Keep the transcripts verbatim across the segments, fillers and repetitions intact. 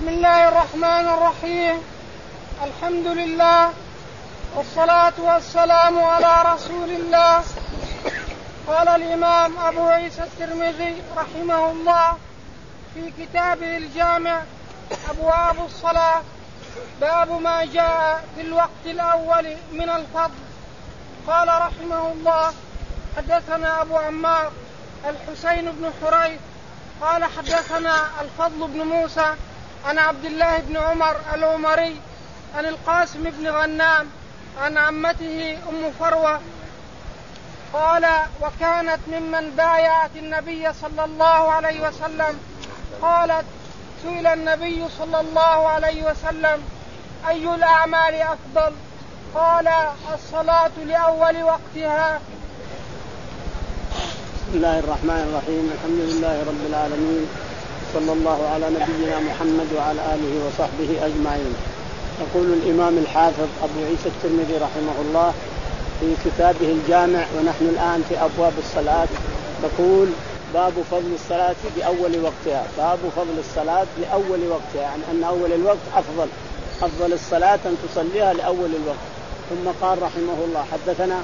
بسم الله الرحمن الرحيم. الحمد لله والصلاة والسلام على رسول الله. قال الإمام أبو عيسى الترمذي رحمه الله في كتابه الجامع أبواب الصلاة باب ما جاء في الوقت الأول من الفضل. قال رحمه الله حدثنا أبو عمار الحسين بن حريث قال حدثنا الفضل بن موسى عن عبد الله بن عمر العمري عن القاسم بن غنام عن عمته أم فروة قال وكانت ممن بايعت النبي صلى الله عليه وسلم. قالت سئل النبي صلى الله عليه وسلم أي الأعمال أفضل؟ قال الصلاة لأول وقتها. بسم الله الرحمن الرحيم. الحمد لله رب العالمين، صلى الله على نبينا محمد وعلى آله وصحبه أجمعين. يقول الإمام الحافظ أبو عيسى الترمذي رحمه الله في كتابه الجامع ونحن الآن في أبواب الصلاة، يقول باب فضل الصلاة بأول وقتها. باب فضل الصلاة لأول وقتها، يعني أن أول الوقت أفضل أفضل الصلاة أن تصليها لأول الوقت. ثم قال رحمه الله حدثنا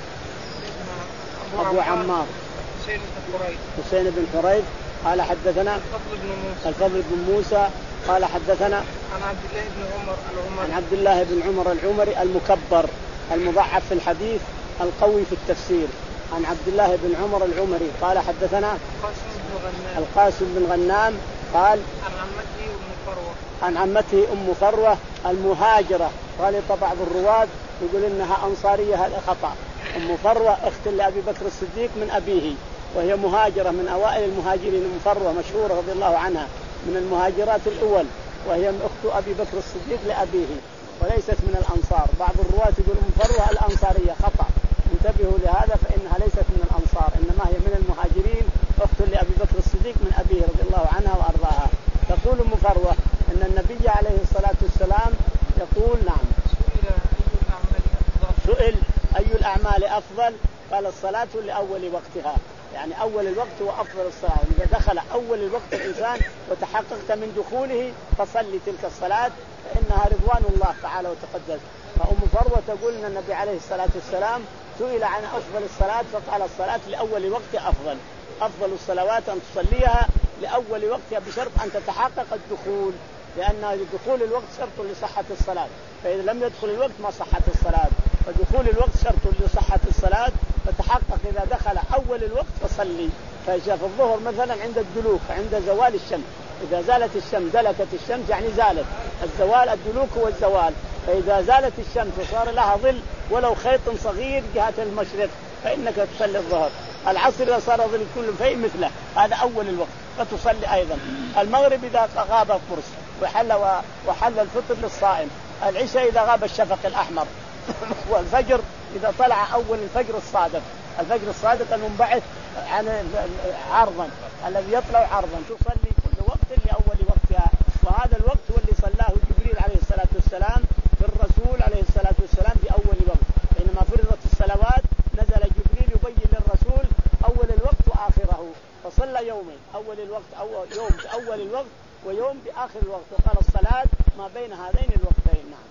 أبو عمار حسين بن حريث قال حدثنا الفضل بن موسى قال حدثنا عن عبد الله بن عمر العمري عن عبد الله بن عمر العمري المكبر المضعف في الحديث القوي في التفسير. عن عبد الله بن عمر العمري قال حدثنا القاسم بن غنام قال عن عمته أم فروة عن عمته أم فروة المهاجرة. قال بعض الرواة يقول إنها أنصارية، هذا خطأ. أم فروة أخت لأبي بكر الصديق من أبيه، وهي مهاجرة من أوائل المهاجرين. أم فروة مشهورة رضي الله عنها من المهاجرات الأول، وهي أخت أبي بكر الصديق لأبيه وليست من الأنصار. بعض الرواة يقول أم فروة الأنصارية، خطأ، انتبهوا لهذا، فإنها ليست من الأنصار، إنما هي من المهاجرين، أخت لأبي بكر الصديق من أبيه رضي الله عنها وأرضاها. تقول أم فروة أن النبي عليه الصلاة والسلام يقول نعم سئل أي الأعمال أفضل؟ قال الصلاة لأول وقتها، يعني أول الوقت هو أفضل الصلاة. إذا دخل أول الوقت الإنسان وتحققت من دخوله فصلي تلك الصلاة فإنها رضوان الله تعالى وتقدس. فأم فروة تقول أن النبي عليه الصلاة والسلام سئل عن أفضل الصلاة فقال الصلاة لأول وقت أفضل. أفضل الصلوات أن تصليها لأول وقتها بشرط أن تتحقق الدخول، لأن دخول الوقت شرط لصحة الصلاة، فإذا لم يدخل الوقت ما صحت الصلاة. فدخول الوقت شرط لصحة الصلاة، فتحقق إذا دخل أول الوقت فصلي. فشاف الظهر مثلا عند الدلوك عند زوال الشمس، إذا زالت الشمس دلكت الشمس يعني زالت الزوال، الدلوك هو الزوال. فإذا زالت الشمس وصار لها ظل ولو خيط صغير جهة المشرق فإنك تصلي الظهر. العصر إذا صار ظل كل شيء مثله، هذا أول الوقت فتصلي أيضا. المغرب إذا غاب القرص وحل وحل الفطر للصائم. العشاء إذا غاب الشفق الأحمر. والفجر إذا طلع أول الفجر الصادق، الفجر الصادق المنبعث عن عرضا الذي يطلع عرضا، تصلي كل وقت لأول وقتها. وهذا الوقت هو اللي صلاه جبريل عليه الصلاة والسلام في الرسول عليه الصلاة والسلام بأول وقت. حينما فرضت الصلوات نزل جبريل يبين للرسول أول الوقت وآخره، فصلى يومين، أول الوقت أو يوم بأول الوقت ويوم بآخر الوقت، وقال الصلاة ما بين هذين الوقتين. نعم.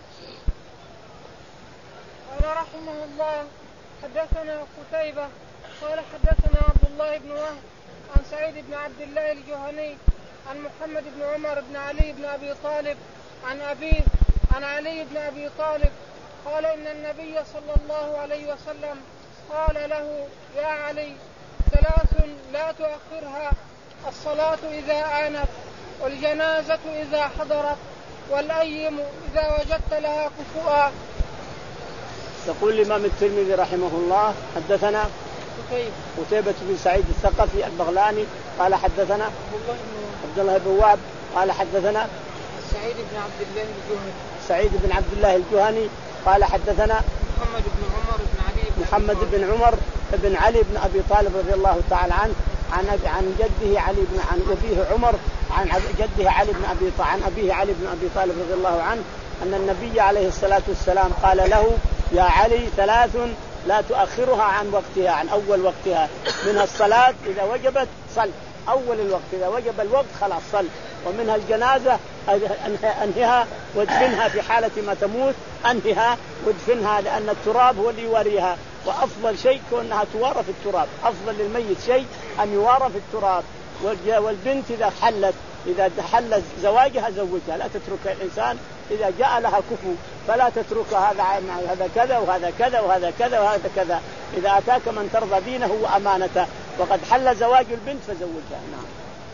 قال رحمه الله حدثنا قتيبة قال حدثنا عبد الله بن وهب عن سعيد بن عبد الله الجهني عن محمد بن عمر بن علي بن أبي طالب عن أبيه عن علي بن أبي طالب قال إن النبي صلى الله عليه وسلم قال له يا علي ثلاث لا تؤخرها: الصلاة إذا آنت، والجنازة إذا حضرت، والأيم إذا وجدت لها كفؤا. يقول الإمام الترمذي رحمه الله حدثنا قتيبة بن سعيد الثقفي البغلاني قال حدثنا عبد الله بن وهب قال حدثنا سعيد بن عبد الله الجهني سعيد بن عبد الله الجهني قال حدثنا محمد بن عمر بن علي بن محمد بن عمر بن علي بن أبي طالب رضي الله تعالى عنه عن عن جده علي بن عن أبيه عمر عن جده علي بن أبي عن أبيه علي بن أبي طالب رضي الله عنه أن النبي عليه الصلاة والسلام قال له يا علي ثلاث لا تؤخرها عن وقتها، عن أول وقتها. منها الصلاة إذا وجبت صل أول الوقت، إذا وجب الوقت خلاص صل. ومنها الجنازة أنهها وادفنها في حالة ما تموت، أنهها وادفنها، لأن التراب هو اللي يواريها، وأفضل شيء كونها توارى في التراب، أفضل للميت شيء أن يوارى في التراب. والبنت إذا حلت إذا حلت زواجها زوجها، لا تترك الإنسان إذا جاء لها كفو فلا تتركها، هذا هذا كذا وهذا كذا وهذا كذا وهذا كذا، إذا أتاك من ترضى دينه وأمانته وقد حل زواج البنت فزوجها. نعم.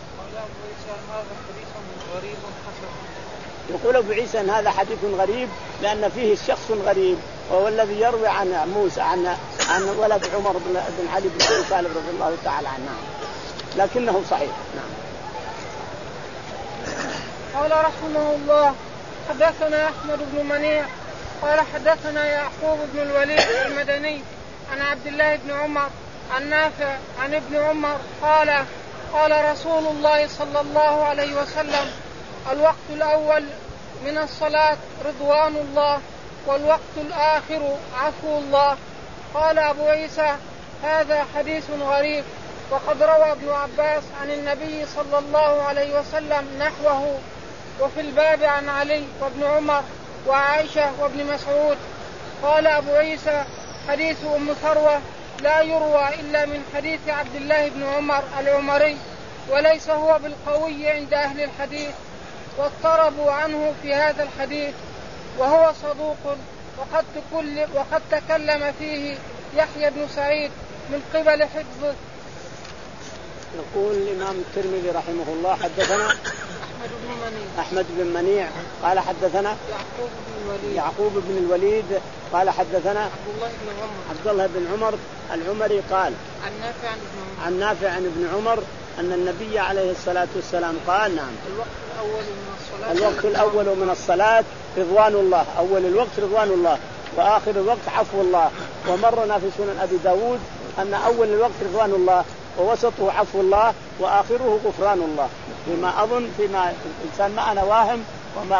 يقول أبو عيسى أن هذا حديث غريب لأن فيه الشخص غريب، وهو الذي يروي عن موسى عن عن ولد عمر بن علي بن أبي طالب رضي الله تعالى عنه، لكنه صحيح. نعم. قال رحمه الله: حدثنا أحمد بن منيع قال حدثنا يعقوب بن الوليد المدني عن عبد الله بن عمر عن نافع عن ابن عمر قال: قال رسول الله صلى الله عليه وسلم: الوقت الأول من الصلاة رضوان الله، والوقت الآخر عفو الله. قال أبو عيسى: هذا حديث غريب، وقد روى ابن عباس عن النبي صلى الله عليه وسلم نحوه، وفي الباب عن علي وابن عمر وعائشة وابن مسعود. قال أبو عيسى: حديث أم فروة لا يروى إلا من حديث عبد الله بن عمر العمري، وليس هو بالقوي عند أهل الحديث، واضطربوا عنه في هذا الحديث، وهو صدوق، وقد, تكل وقد تكلم فيه يحيى بن سعيد من قبل حفظه. يقول الإمام الترمذي رحمه الله: حدثنا أحمد بن منيع أحمد بن منيع قال حدثنا يعقوب بن الوليد يعقوب بن الوليد قال حدثنا عبد الله بن عمر عبد الله بن عمر العمري قال عن نافع عن ابن عمر عن نافع عن ابن عمر أن النبي عليه الصلاة والسلام قال: نعم، الوقت الأول من الصلاة الوقت الأول من الصلاة رضوان الله، أول الوقت رضوان الله، وآخر الوقت عفو الله. ومرنا في سنن أبي داود أن أول الوقت رضوان الله، ووسطه عفو الله، وآخره غفران الله. فيما أظن فيما الإنسان ما أنا واهم وما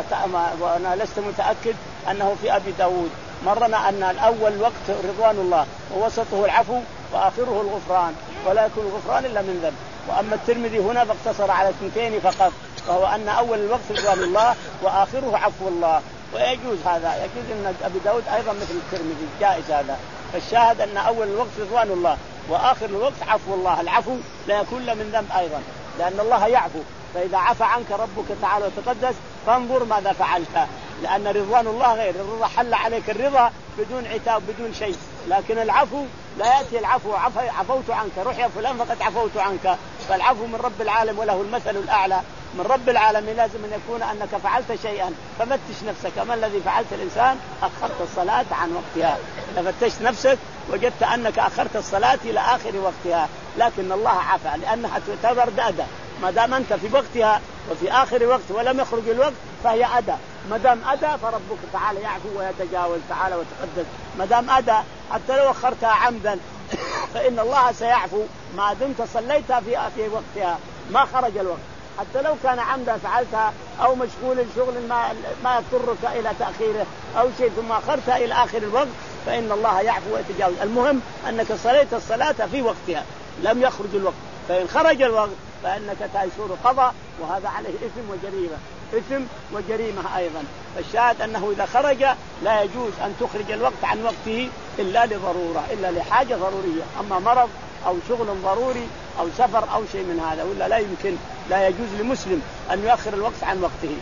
وأنا لست متأكد أنه في أبي داود مرنا أن الأول وقت رضوان الله، ووسطه العفو، وآخره الغفران، ولا يكون الغفران إلا من ذنب. وأما الترمذي هنا فاقتصر على اثنتين فقط، وهو أن أول الوقت رضوان الله وآخره عفو الله. ويجوز هذا، يجوز أن أبي داود أيضا مثل الترمذي، جائز هذا. فالشاهد أن أول الوقت رضوان الله وآخر الوقت عفو الله. العفو لا يكون من ذنب أيضا، لأن الله يعفو، فإذا عفى عنك ربك تعالى وتقدس فانظر ماذا فعلت، لأن رضوان الله غير الرضا، حل عليك الرضا بدون عتاب بدون شيء، لكن العفو لا يأتي العفو عفوت عنك، روح يا فلان فقد عفوت عنك. فالعفو من رب العالم وله المثل الأعلى. من رب العالمين لازم أن يكون أنك فعلت شيئا ففتش نفسك. ما الذي فعلت الإنسان؟ أخرت الصلاة عن وقتها. فتشت نفسك وجدت أنك أخرت الصلاة إلى آخر وقتها، لكن الله عفى لأنها تعتبر أداء. ما دام أنت في وقتها وفي آخر وقت ولم يخرج الوقت فهي أداء. ما دام أداء فربك تعالى يعفو ويتجاوز تعالى وتقدس. ما دام أداء حتى لو أخرتها عمدا فإن الله سيعفو ما دمت صليتها في في وقتها ما خرج الوقت. حتى لو كان عمدا فعلتها أو مشغول الشغل ما ما يضطرك إلى تأخيره أو شيء ثم أخرتها إلى آخر الوقت فإن الله يعفو ويتجاوز. المهم أنك صليت الصلاة في وقتها لم يخرج الوقت، فإن خرج الوقت فإنك تيسور قضاء، وهذا عليه إثم وجريمة إثم وجريمة أيضا. فالشاهد أنه إذا خرج لا يجوز أن تخرج الوقت عن وقته إلا لضرورة، إلا لحاجة ضرورية. أما مرض أو شغل ضروري أو سفر أو شيء من هذا ولا لا يمكن، لا يجوز لمسلم أن يؤخر الوقت عن وقته.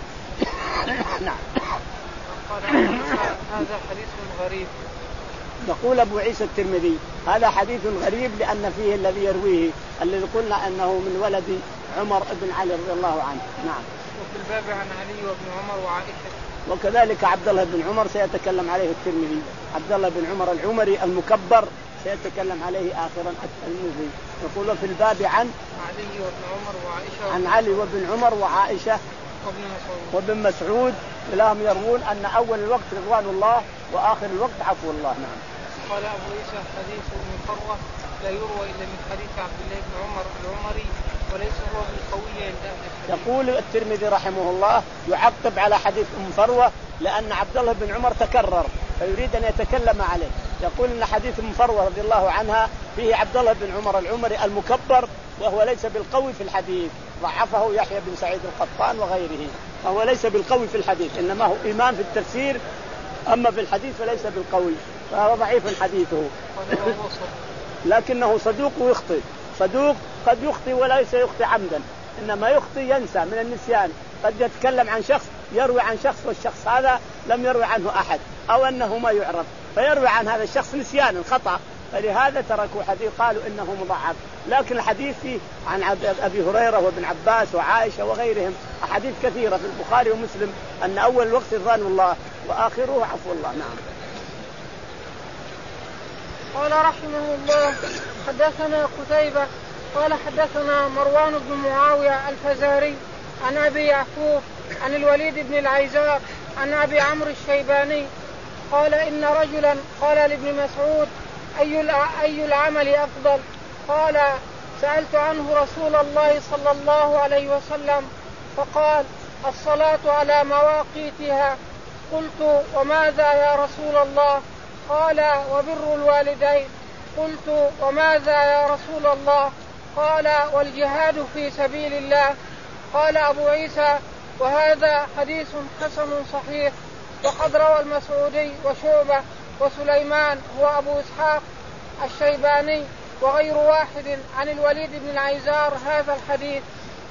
نعم. هذا حديث غريب. يقول أبو عيسى الترمذي: هذا حديث غريب لأن فيه الذي يرويه الذي قلنا أنه من ولد عمر بن علي رضي الله عنه. نعم. وفي الباب عن علي وابن عمر وعائشة. وكذلك عبد الله بن عمر سيتكلم عليه الترمذي. عبد الله بن عمر العمري المكبر سيتكلم عليه آخرا الترمذي. يقول في الباب عن علي وابن عمر وعائشة عن علي وابن عمر وعائشة وابن مسعود وابن مسعود لهم يروون أن أول الوقت رضوان الله وآخر الوقت عفو الله. نعم. قال أبو عيسى: حديث ابن فروة لا يروى إلا من حديث عبد الله بن عمر العمري، وليس هو بالقوي عند أهل الحديث. يقول الترمذي رحمه الله يعقب على حديث أم فروة لأن عبد الله بن عمر تكرر فيريد أن يتكلم عليه. يقول أن حديث أم فروة رضي الله عنها فيه عبد الله بن عمر العمري المكبر وهو ليس بالقوي في الحديث، ضعفه يحيى بن سعيد القطان وغيره، فهو ليس بالقوي في الحديث، إنما هو إمام في التفسير، أما في الحديث فليس بالقوي، فهو ضعيف حديثه. لكنه صدوق ويخطئ، صدوق قد يخطئ وليس يخطئ عمدا، إنما يخطئ ينسى من النسيان، قد يتكلم عن شخص يروي عن شخص والشخص هذا لم يروي عنه أحد أو أنه ما يعرف، فيروي عن هذا الشخص نسيانا خطأ، فلهذا تركوا حديث قالوا إنه مضاعف. لكن الحديث فيه عن أبي هريرة وابن عباس وعائشة وغيرهم أحاديث كثيرة في البخاري ومسلم أن أول الوقت رضوان الله وآخره عفو الله. نعم. قال رحمه الله حدثنا قتيبة قال حدثنا مروان بن معاوية الفزاري عن أبي يعقوب عن الوليد بن العيزار عن أبي عمرو الشيباني قال إن رجلا قال لابن مسعود أي أي العمل أفضل؟ قال سألت عنه رسول الله صلى الله عليه وسلم فقال الصلاة على مواقيتها. قلت وماذا يا رسول الله؟ قال وبر الوالدين. قلت وماذا يا رسول الله؟ قال والجهاد في سبيل الله. قال أبو عيسى وهذا حديث حسن صحيح. وقد روى المسعودي وشعبة وسليمان هو أبو إسحاق الشيباني وغير واحد عن الوليد بن العيزار هذا الحديث.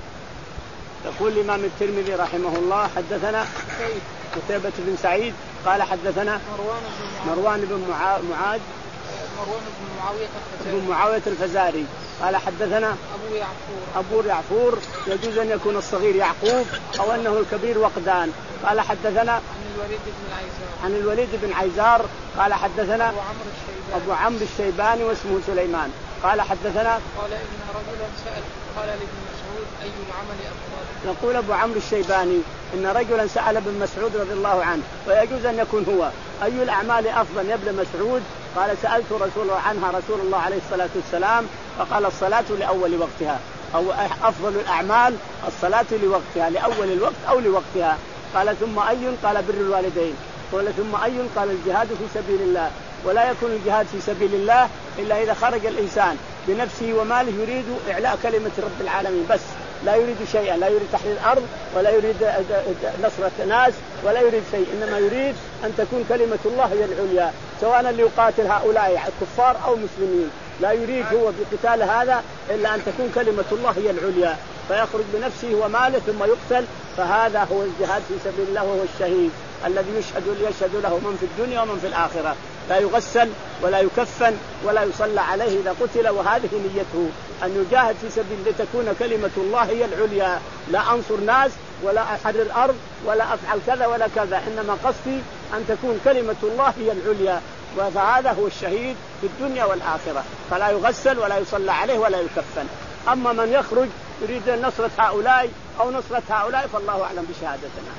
يقول الإمام الترمذي رحمه الله حدثنا قتيبة بن سعيد قال حدثنا مروان بن معاذ مروان بن معاوية الفزاري بن معاوية الفزاري قال حدثنا أبو يعفور أبو يعفور يجوز أن يكون الصغير يعقوب أو أنه الكبير وقدان. قال حدثنا عن الوليد بن عيزار عن الوليد بن عيزار قال حدثنا أبو عمرو الشيباني أبو عمرو الشيباني واسمه سليمان قال حدثنا قال إن رجلا سأل قال لابن مسعود أي العمل أفضل؟ يقول أبو عمرو الشيباني إن رجلا سأل ابن مسعود رضي الله عنه ويجوز أن يكون هو أي الأعمال أفضل يا ابن مسعود؟ قال سألت رسول الله عنها رسول الله عليه الصلاة والسلام فقال الصلاة لأول وقتها أو أفضل الأعمال الصلاة لوقتها لأول الوقت أو لوقتها. قال ثم أي؟ قال بر الوالدين. قال ثم أي؟ قال الجهاد في سبيل الله. ولا يكون الجهاد في سبيل الله إلا إذا خرج الإنسان بنفسه وماله يريد إعلاء كلمة رب العالمين بس، لا يريد شيئا، لا يريد تحرير الأرض ولا يريد نصرة ناس ولا يريد شيء، إنما يريد أن تكون كلمة الله هي العليا سواء اللي يقاتل هؤلاء الكفار أو مسلمين، لا يريد هو بقتال هذا إلا أن تكون كلمة الله هي العليا، فيخرج بنفسه وماله ثم يقتل، فهذا هو الجهاد في سبيل الله وهو الشهيد الذي يشهد يشهد له من في الدنيا ومن في الآخرة، لا يغسل ولا يكفن ولا يصلى عليه إذا قتل، وهذه نيته أن يجاهد في سبيل لتكون كلمة الله هي العليا، لا أنصر ناس ولا أحرر الأرض ولا أفعل كذا ولا كذا، إنما قصدي أن تكون كلمة الله هي العليا، فهذا هو الشهيد في الدنيا والآخرة، فلا يغسل ولا يصلى عليه ولا يكفن. أما من يخرج يريد نصرة هؤلاء أو نصرة هؤلاء فالله أعلم بشهادتنا.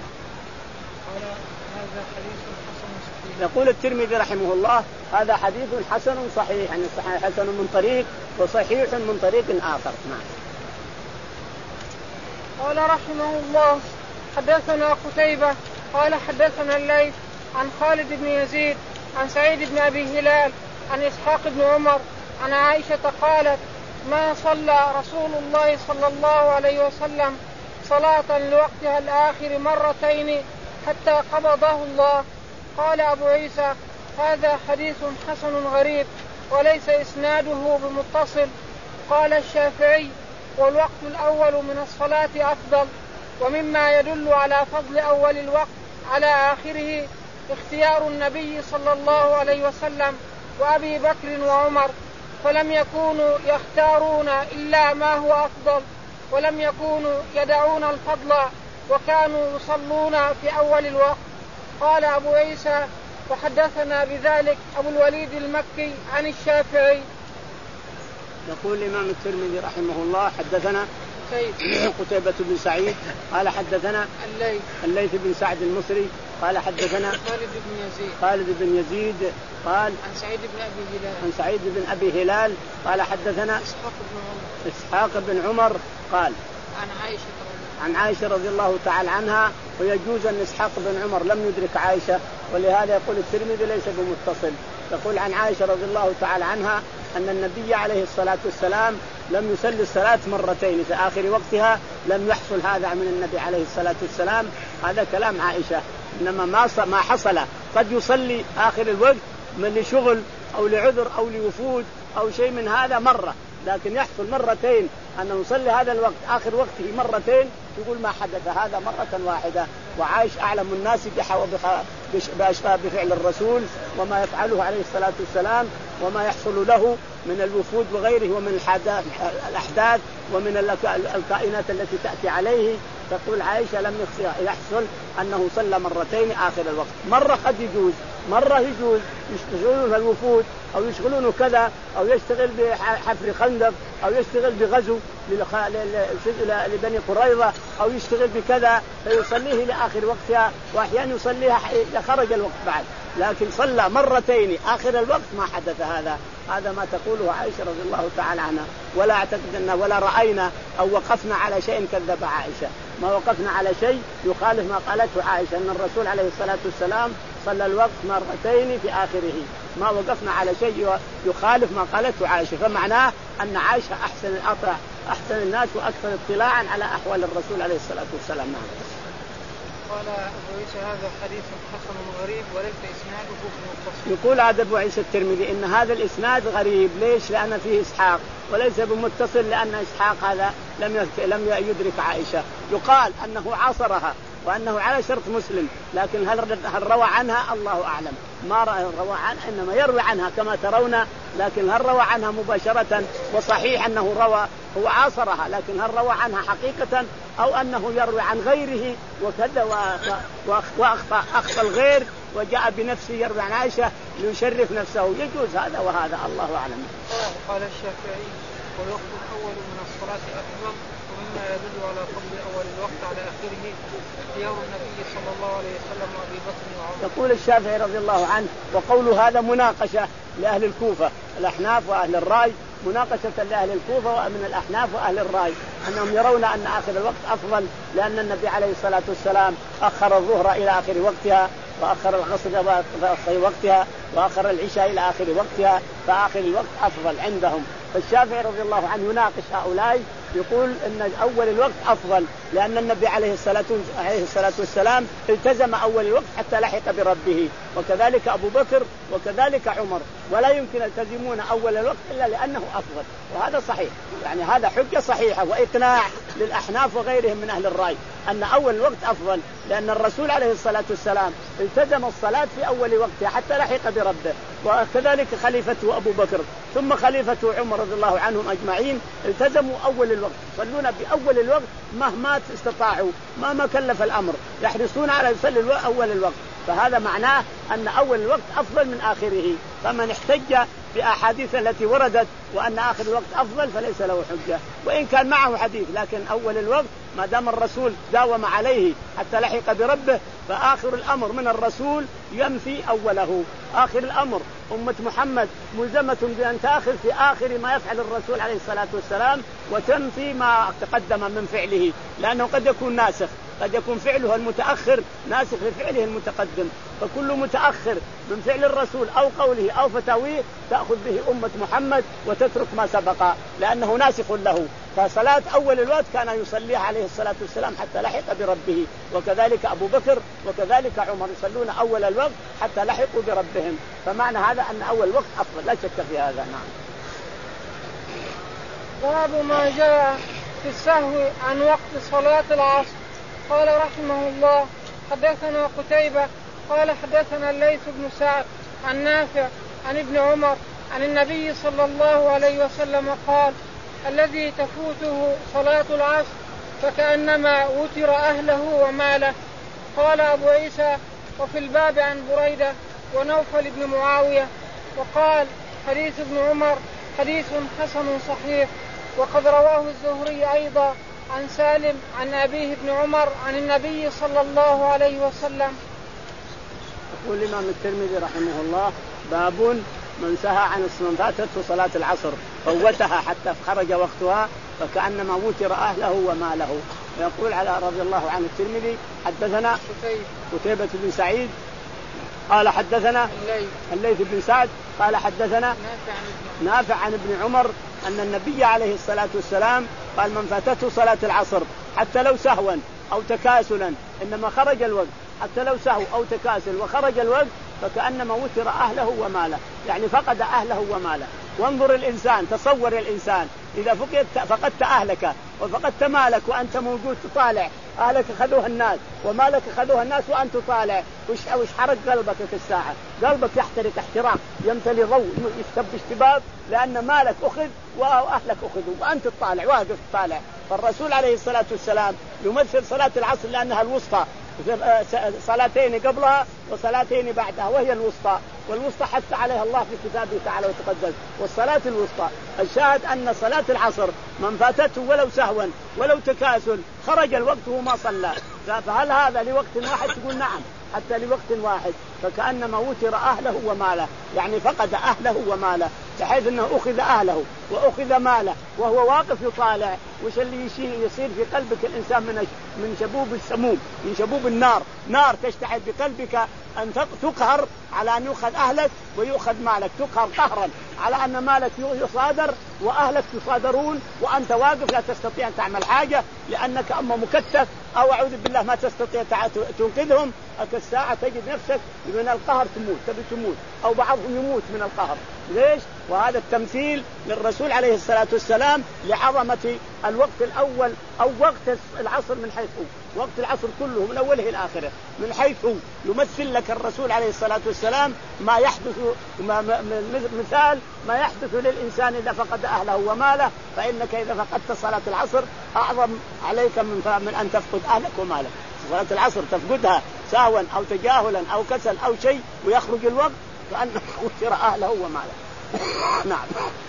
هذا حديث حسن صحيح. يقول الترمذي رحمه الله هذا حديث حسن صحيح، يعني صحيح حسن من طريق وصحيح من طريق آخر. نعم. قال رحمه الله حدثنا قتيبة قال حدثنا الليث عن خالد بن يزيد عن سعيد بن أبي هلال عن إسحاق بن عمر عن عائشة قالت ما صلى رسول الله صلى الله عليه وسلم صلاة لوقتها الآخر مرتين حتى قبضه الله. قال أبو عيسى هذا حديث حسن غريب وليس إسناده بمتصل. قال الشافعي والوقت الأول من الصلاة أفضل، ومما يدل على فضل أول الوقت على آخره اختيار النبي صلى الله عليه وسلم وأبي بكر وعمر، فلم يكونوا يختارون إلا ما هو أفضل، ولم يكونوا يدعون الفضل، وكانوا يصلون في أول الوقت. قال أبو عيسى وحدثنا بذلك أبو الوليد المكي عن الشافعي. يقول الإمام الترمذي رحمه الله حدثنا قتيبة بن سعيد قال حدثنا الليث الليث بن سعد المصري قال حدثنا خالد بن يزيد خالد بن يزيد قال عن سعيد بن أبي هلال عن سعيد بن أبي هلال قال حدثنا إسحاق بن عمر إسحاق بن عمر قال عن عائشة عن عائشة رضي الله تعالى عنها. ويجوز أن إسحاق بن عمر لم يدرك عائشة، ولهذا يقول الترمذي ليس بمتصل. يقول عن عائشة رضي الله تعالى عنها أن النبي عليه الصلاة والسلام لم يصلي الصلاة مرتين في آخر وقتها، لم يحصل هذا من النبي عليه الصلاة والسلام. هذا كلام عائشة. إنما ما ما حصل، قد يصلي آخر الوقت من لشغل أو لعذر أو لوفود أو شيء من هذا مرة، لكن يحصل مرتين أنه يصلي هذا الوقت آخر وقته مرتين، يقول ما حدث هذا مرة واحدة. وعائش أعلم الناس بفعل الرسول وما يفعله عليه الصلاة والسلام وما يحصل له من الوفود وغيره ومن الأحداث ومن الكائنات التي تأتي عليه. تقول عائشة لم يحصل أنه صلى مرتين آخر الوقت. مرة قد يجوز، مرة يجوز يشتغلون الوفود أو يشغلون كذا أو يشتغل بحفر خندق أو يشتغل بغزو لبني قريظة أو يشتغل بكذا فيصليه لآخر وقتها، وأحيانا يصليها إذا خرج الوقت بعد. لكن صلى مرتين آخر الوقت ما حدث هذا. هذا ما تقوله عائشة رضي الله تعالى عنها. ولا أعتقد أن ولا رأينا أو وقفنا على شيء كذب عائشة، ما وقفنا على شيء يخالف ما قالته عائشة أن الرسول عليه الصلاة والسلام صلى الوقت مرتين في آخره. ما وقفنا على شيء يخالف ما قالته عائشة، فمعناه أن عائشة أحسن الأطاع أحسن الناس وأكثر اطلاعا على أحوال الرسول عليه الصلاة والسلام. قال أبو عيسى هذا حديث حسن غريب وليس إسناده بمتصل. يقول هذا أبو عيسى الترمذي إن هذا الإسناد غريب. ليش؟ لأن فيه إسحاق وليس بمتصل، لأن إسحاق هذا لم لم يدرك عائشة. يقال أنه عاصرها وأنه على شرط مسلم، لكن هل هل روى عنها الله أعلم. ما روى عنها، إنما يروي عنها كما ترون، لكن هل روى عنها مباشرة؟ وصحيح أنه روى هو عاصرها، لكن هل روى عنها حقيقة أو أنه يروي عن غيره وكذا وأخطأ أخطأ الغير وجاء بنفسه يروي عن عائشة ليشرف نفسه؟ يجوز هذا وهذا، الله أعلم. قال الشافعي والوقت الأول من الصلاة أفضل، ومما يدل على فضل أول الوقت على آخره اختيار النبي صلى الله عليه وسلم وأبي بكر وعمر. يقول الشافعي رضي الله عنه وقول هذا مناقشة لأهل الكوفة، الأحناف وأهل الرأي، مناقشة لأهل الكوفة ومن الأحناف وأهل الرأي، أنهم يرون أن آخر الوقت أفضل، لأن النبي عليه الصلاة والسلام أخر الظهر إلى آخر وقتها وأخر العصر إلى آخر وقتها وأخر العشاء إلى آخر وقتها، فآخر الوقت أفضل عندهم. فالشافعي رضي الله عنه يناقش هؤلاء، يقول أن أول الوقت أفضل، لأن النبي عليه الصلاة عليه الصلاة والسلام التزم أول الوقت حتى لحق بربه، وكذلك أبو بكر وكذلك عمر، ولا يمكن يلتزمون أول الوقت إلا لأنه أفضل. وهذا صحيح، يعني هذا حجة صحيحة وإقناع للأحناف وغيرهم من أهل الرأي أن أول الوقت أفضل، لأن الرسول عليه الصلاة والسلام التزم الصلاة في أول وقتها حتى لحق بربه، وكذلك خليفته أبو بكر ثم خليفته عمر رضي الله عنهم أجمعين التزموا أول الوقت، يصلون بأول الوقت مهما استطاعوا، ما ما كلف الأمر، يحرصون على يصلي أول الوقت. فهذا معناه أن أول الوقت أفضل من آخره. فمن احتج بأحاديث التي وردت وأن آخر الوقت أفضل فليس له حجة، وإن كان معه حديث، لكن أول الوقت ما دام الرسول داوم عليه حتى لحق بربه فآخر الأمر من الرسول ينفي أوله. آخر الأمر أمة محمد ملزمة بأن تأخذ في آخر ما يفعل الرسول عليه الصلاة والسلام وتنفي ما تقدم من فعله، لأنه قد يكون ناسخ، قد يكون فعله المتأخر ناسخ لفعله المتقدم، فكل متأخر من فعل الرسول أو قوله أو فتاويه تأخذ به أمة محمد وتترك ما سبق لأنه ناسخ له. فصلاة أول الوقت كان يصليها عليه الصلاة والسلام حتى لحق بربه، وكذلك أبو بكر وكذلك عمر يصلون أول الوقت حتى لحقوا بربهم. فمعنى هذا أن أول وقت أفضل، لا شك في هذا. نعم. باب ما جاء في السهو عن وقت صلاة العصر. قال رحمه الله حدثنا قتيبة قال حدثنا الليث بن سعد عن نافع عن ابن عمر عن النبي صلى الله عليه وسلم قال الذي تفوته صلاة العصر فكأنما وتر أهله وماله. قال أبو عيسى وفي الباب عن بريدة ونوفل بن معاوية. وقال حديث ابن عمر حديث حسن صحيح، وقد رواه الزهري أيضا عن سالم عن أبيه ابن عمر عن النبي صلى الله عليه وسلم. يقول الإمام الترمذي رحمه الله باب من سهى عن الصلاة فاتته صلاة العصر فوتها حتى خرج وقتها فكأنما وتر أهله وماله. ويقول على رضي الله عنه الترمذي حدثنا قتيبة بن سعيد قال حدثنا الليث الليث بن سعد قال حدثنا نافع عن ابن نافع عن ابن عمر أن النبي عليه الصلاة والسلام قال من فاتته صلاة العصر حتى لو سهوا أو تكاسلا، إنما خرج الوقت، حتى لو سهو أو تكاسل وخرج الوقت فكأنما وتر أهله وماله، يعني فقد أهله وماله. وانظر الإنسان، تصور الإنسان إذا فقدت, فقدت أهلك وفقدت مالك وأنت موجود تطالع، أهلك خذوها الناس ومالك خذوها الناس وأنت طالع، وش وش حرق قلبك في الساعة؟ قلبك يحترق احتراق، يمتلي ضوء، يشتب اشتباب، لأن مالك أخذ وأهلك أخذوا وأنت تطالع واقف تطالع. فالرسول عليه الصلاة والسلام يمثل صلاة العصر لأنها الوسطى، صلاتين قبلها وصلاتين بعدها وهي الوسطى، والوسطى حتى عليها الله في كتابه تعالى وتقدس، والصلاة الوسطى. الشاهد أن صلاة العصر من فاتته ولو سهوا ولو تكاسل خرج الوقت وما صلى، فهل هذا لوقت واحد؟ تقول نعم حتى لوقت واحد، فكأنما وتر أهله وماله، يعني فقد أهله وماله، بحيث أنه أخذ أهله وأخذ ماله وهو واقف يطالع. وش اللي يصير في قلبك الإنسان من من شبوب السموم، من شبوب النار، نار تشتعل بقلبك أن تقهر على أن يؤخذ أهلك ويؤخذ مالك، تقهر قهرا على أن مالك يصادر وأهلك يصادرون وأنت واقف لا تستطيع أن تعمل حاجة لأنك أما مكتف أو أعوذ بالله ما تستطيع تنقذهم. الساعة تجد نفسك من القهر تموت، تبي تموت، أو بعضهم يموت من القهر. ليش؟ وهذا التمثيل للرسول عليه الصلاة والسلام لعظمة الوقت الأول أو وقت العصر من حيث هو، وقت العصر كله من أوله إلى آخره من حيث هو يمثل لك الرسول عليه الصلاة والسلام ما يحدث، مثال ما يحدث للإنسان إذا فقد أهله وماله. فإنك إذا فقدت صلاة العصر أعظم عليك من من أن تفقد أهلك ومالك. صلاة العصر تفقدها سهوا أو تجاهلا أو كسل أو شيء ويخرج الوقت فأنك وتر أهله وماله. نعم.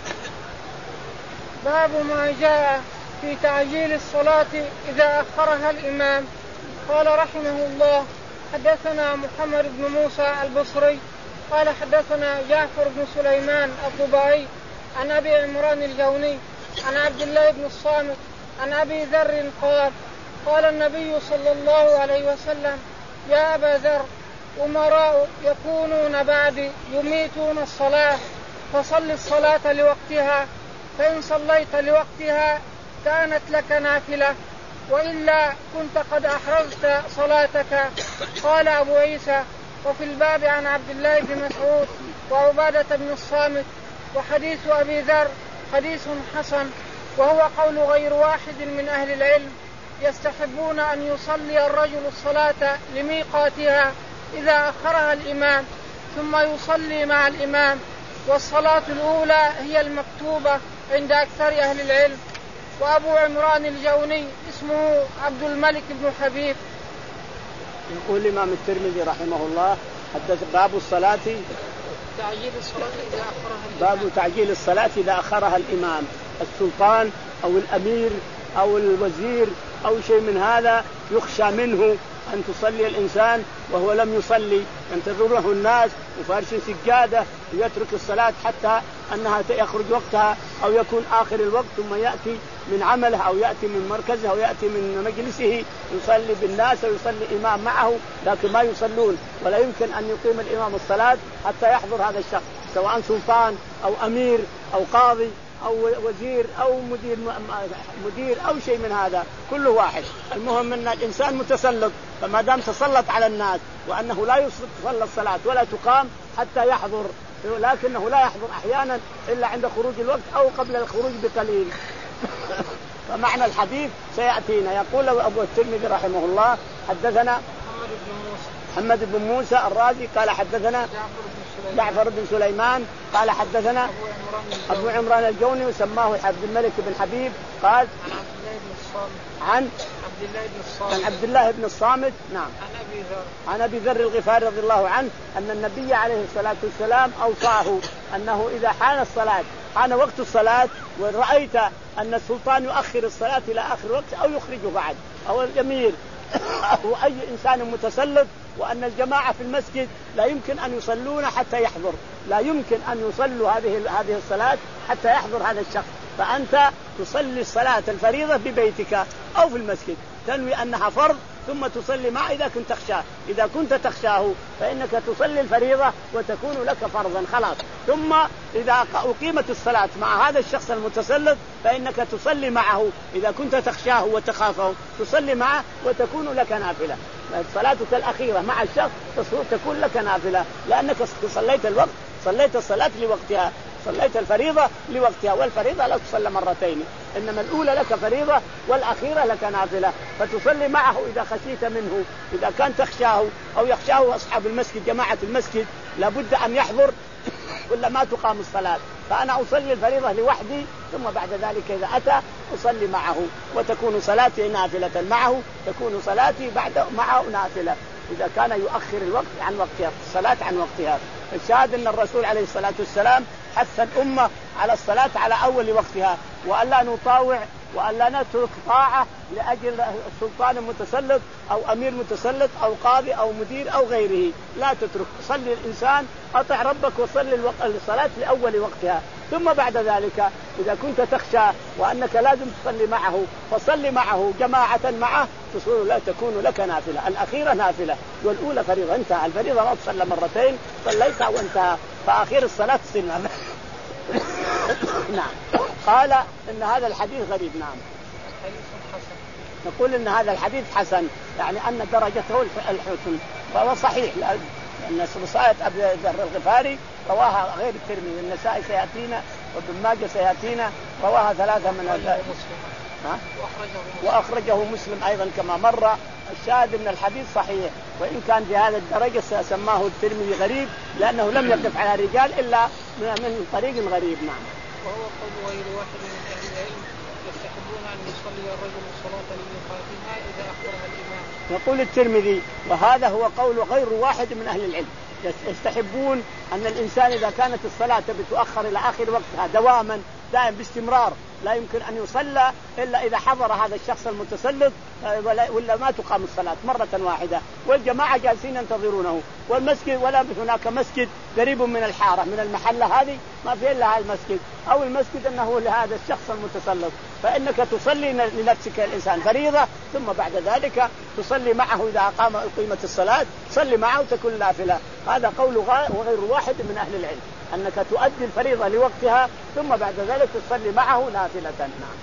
باب ما جاء في تعجيل الصلاة إذا أخرها الإمام. قال رحمه الله حدثنا محمد بن موسى البصري قال حدثنا جعفر بن سليمان الضبعي عن أبي عمران الجوني عن عبد الله بن الصامت عن أبي ذر قال قال النبي صلى الله عليه وسلم يا أبا ذر أمراء يكونون بعدي يميتون الصلاة فصل الصلاة لوقتها، فإن صليت لوقتها كانت لك نافلة وإلا كنت قد أحرزت صلاتك. قال أبو عيسى وفي الباب عن عبد الله بن مسعود وعبادة بن الصامت. وحديث أبي ذر حديث حسن، وهو قول غير واحد من أهل العلم يستحبون أن يصلي الرجل الصلاة لميقاتها إذا أخرها الإمام ثم يصلي مع الإمام، والصلاة الأولى هي المكتوبة عند أكثر أهل العلم. وأبو عمران الجوني اسمه عبد الملك بن حبيب. يقول الإمام الترمذي رحمه الله حدث باب الصلاة تعجيل الصلاة إذا أخرها الإمام. باب تعجيل الصلاة إذا أخرها الإمام، السلطان أو الأمير أو الوزير أو شيء من هذا يخشى منه أن تصلي الإنسان وهو لم يصلي، ينتظره الناس وفارش سجادة ويترك الصلاة حتى أنها يخرج وقتها أو يكون آخر الوقت، ثم يأتي من عمله أو يأتي من مركزه أو يأتي من مجلسه يصلي بالناس ويصلي إمام معه، لكن ما يصلون، ولا يمكن أن يقيم الإمام الصلاة حتى يحضر هذا الشخص، سواء سلطان أو أمير أو قاضي أو وزير أو مدير مدير أو شيء من هذا، كله واحد. المهم أن الإنسان متسلط، فما دام تسلط على الناس وأنه لا يصلى الصلاة ولا تقام حتى يحضر، لكنه لا يحضر أحيانا إلا عند خروج الوقت أو قبل الخروج بقليل. فمعنى الحديث سيأتينا. يقول أبو الترمذي رحمه الله حدثنا محمد بن موسى الرازي قال حدثنا جعفر بن سليمان قال حدثنا أبو عمران الجوني وسماه عبد الملك بن حبيب قال عن عن عبد الله بن الصامت نعم عن أبي ذر الغفاري رضي الله عنه أن النبي عليه الصلاة والسلام أوصاه أنه إذا حان الصلاة حان وقت الصلاة ورأيت أن السلطان يؤخر الصلاة إلى آخر وقت أو يخرجه بعد أو الأمير أو أي إنسان متسلط، وأن الجماعة في المسجد لا يمكن أن يصلون حتى يحضر، لا يمكن أن يصلوا هذه هذه الصلاة حتى يحضر هذا الشخص، فأنت تصلي الصلاة الفريضة ببيتك أو في المسجد، تنوي أنها فرض ثم تصلي معه إذا كنت تخشاه. إذا كنت تخشاه فإنك تصلي الفريضة وتكون لك فرضا خلاص. ثم إذا أقيمت الصلاة مع هذا الشخص المتسلط فإنك تصلي معه إذا كنت تخشاه وتخافه، تصلي معه وتكون لك نافلة. صلاتك الأخيرة مع الشخص تكون لك نافلة، لأنك صليت الوقت، صليت الصلاة لوقتها، صليت الفريضة لوقتها، والفريضة لا تصلى مرتين، إنما الأولى لك فريضة والأخيرة لك نافلة، فتصلي معه إذا خشيت منه. إذا كان تخشاه أو يخشاه أصحاب المسجد جماعة المسجد لابد أن يحضر ولا ما تقام الصلاة، فأنا أصلي الفريضة لوحدي ثم بعد ذلك إذا أتى أصلي معه وتكون صلاتي نافلة معه، تكون صلاتي بعد معه نافلة إذا كان يؤخر الوقت عن وقتها، الصلاة عن وقتها. الشاهد أن الرسول عليه الصلاة والسلام حث الأمة على الصلاة على أول وقتها، وألا نطاوع وألا نترك طاعة لأجل سلطان متسلط أو أمير متسلط أو قاضي أو مدير أو غيره، لا تترك. صلي الإنسان أطع ربك وصلي الصلاة لأول وقتها، ثم بعد ذلك إذا كنت تخشى وأنك لازم تصلي معه فصلي معه جماعة معه، تصل لا تكون لك نافلة، الأخيرة نافلة والأولى فريضة. انتهى الفريضة ما تصلى مرتين، صليتها وانتهى، فأخير الصلاة تصلى. نعم. قال إن هذا الحديث غريب. نعم. نقول إن هذا الحديث حسن، يعني أن درجته الحسن، فهو صحيح، لأن رواية أبي ذر الغفاري رواها غير الترمذي، النسائي سيأتينا وابن ماجه سيأتينا، رواها ثلاثة من ها؟ وأخرجه مسلم أيضا كما مر. الشاهد أن الحديث صحيح، وإن كان في هذا الدرجة سماه الترمذي غريب لأنه لم يقف على رجال إلا من طريق غريب. نعم. وهو قول غير واحد من أهل العلم يستحبون أن يصلي الرجل الصلاة لميقاتها إذا أخبرها الإمام. يقول الترمذي وهذا هو قول غير واحد من أهل العلم، يستحبون أن الإنسان إذا كانت الصلاة بتؤخر إلى آخر وقتها دواما دائم باستمرار لا يمكن أن يصلى إلا إذا حضر هذا الشخص المتسلط، ولا ما تقام الصلاة مرة واحدة والجماعة جالسين ينتظرونه، والمسجد ولا هناك مسجد قريب من الحارة من المحلة هذه ما في إلا هذا المسجد أو المسجد أنه لهذا الشخص المتسلط، فإنك تصلي لنفسك الإنسان فريضة ثم بعد ذلك تصلي معه إذا أقام قيمة الصلاة صلي معه تكون نافلة. هذا قول غير واحد من أهل العلم أنك تؤدي الفريضة لوقتها ثم بعد ذلك تصلي معه نافلة. نعم.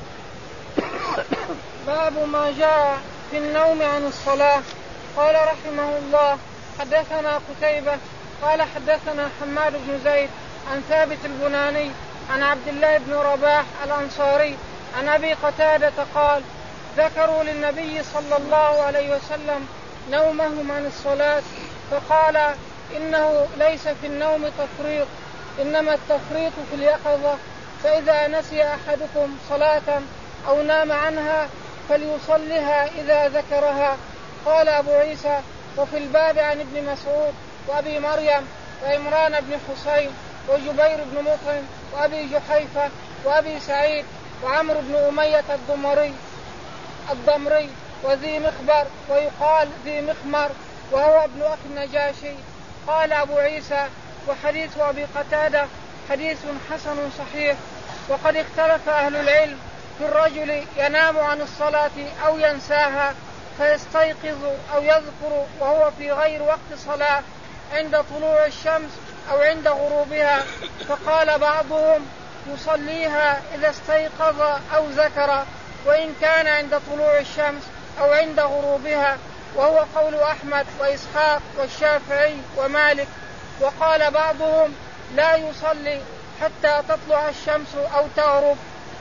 باب ما جاء في النوم عن الصلاة. قال رحمه الله حدثنا قتيبة قال حدثنا حماد بن زيد عن ثابت البناني عن عبد الله بن رباح الأنصاري عن أبي قتادة قال ذكروا للنبي صلى الله عليه وسلم نومهم عن الصلاة فقال إنه ليس في النوم تفريط، إنما التفريط في اليقظة، فإذا نسي أحدكم صلاة أو نام عنها فليصلها إذا ذكرها. قال أبو عيسى وفي الباب عن ابن مسعود وأبي مريم وعمران بن حسين وجبير بن مطعم وأبي جحيفة وأبي سعيد وعمرو بن أمية الضمري الضمري وذي مخبر ويقال ذي مخمر وهو ابن أخي النجاشي. قال أبو عيسى وحديث أبي قتادة حديث حسن صحيح. وقد اختلف أهل العلم في الرجل ينام عن الصلاة أو ينساها فيستيقظ أو يذكر وهو في غير وقت صلاة عند طلوع الشمس أو عند غروبها، فقال بعضهم يصليها إذا استيقظ أو ذكر وإن كان عند طلوع الشمس أو عند غروبها، وهو قول أحمد وإسحاق والشافعي ومالك. وقال بعضهم لا يصلي حتى تطلع الشمس أو تغرب.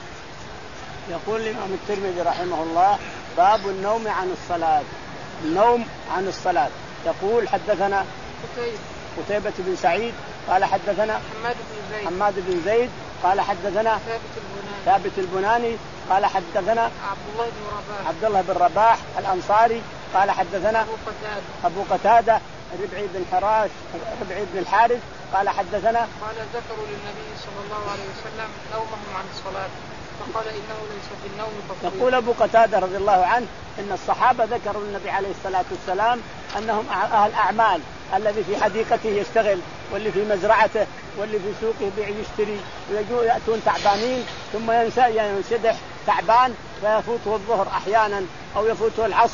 يقول الإمام الترمذي رحمه الله باب النوم عن الصلاة. النوم عن الصلاة. يقول حدثنا قتيبة بن سعيد قال حدثنا حماد بن زيد, حماد بن زيد قال حدثنا ثابت البناني, ثابت البناني قال حدثنا عبد الله بن رباح, عبد الله بن رباح الأنصاري قال حدثنا أبو قتادة, أبو قتادة ربعي بن حراش ربعي بن الحارث قال حدثنا قال ذكروا للنبي صلى الله عليه وسلم نومهم عن الصلاة فقال إنه ليس في النوم تفريط. يقول أبو قتادة رضي الله عنه إن الصحابة ذكروا النبي عليه الصلاة والسلام أنهم أهل أعمال، الذي في حديقته يشتغل واللي في مزرعته واللي في سوقه بيع يشتري ويجوا يأتون تعبانين ثم ينسى ينسدح تعبان فيفوته الظهر أحيانا أو يفوته العصر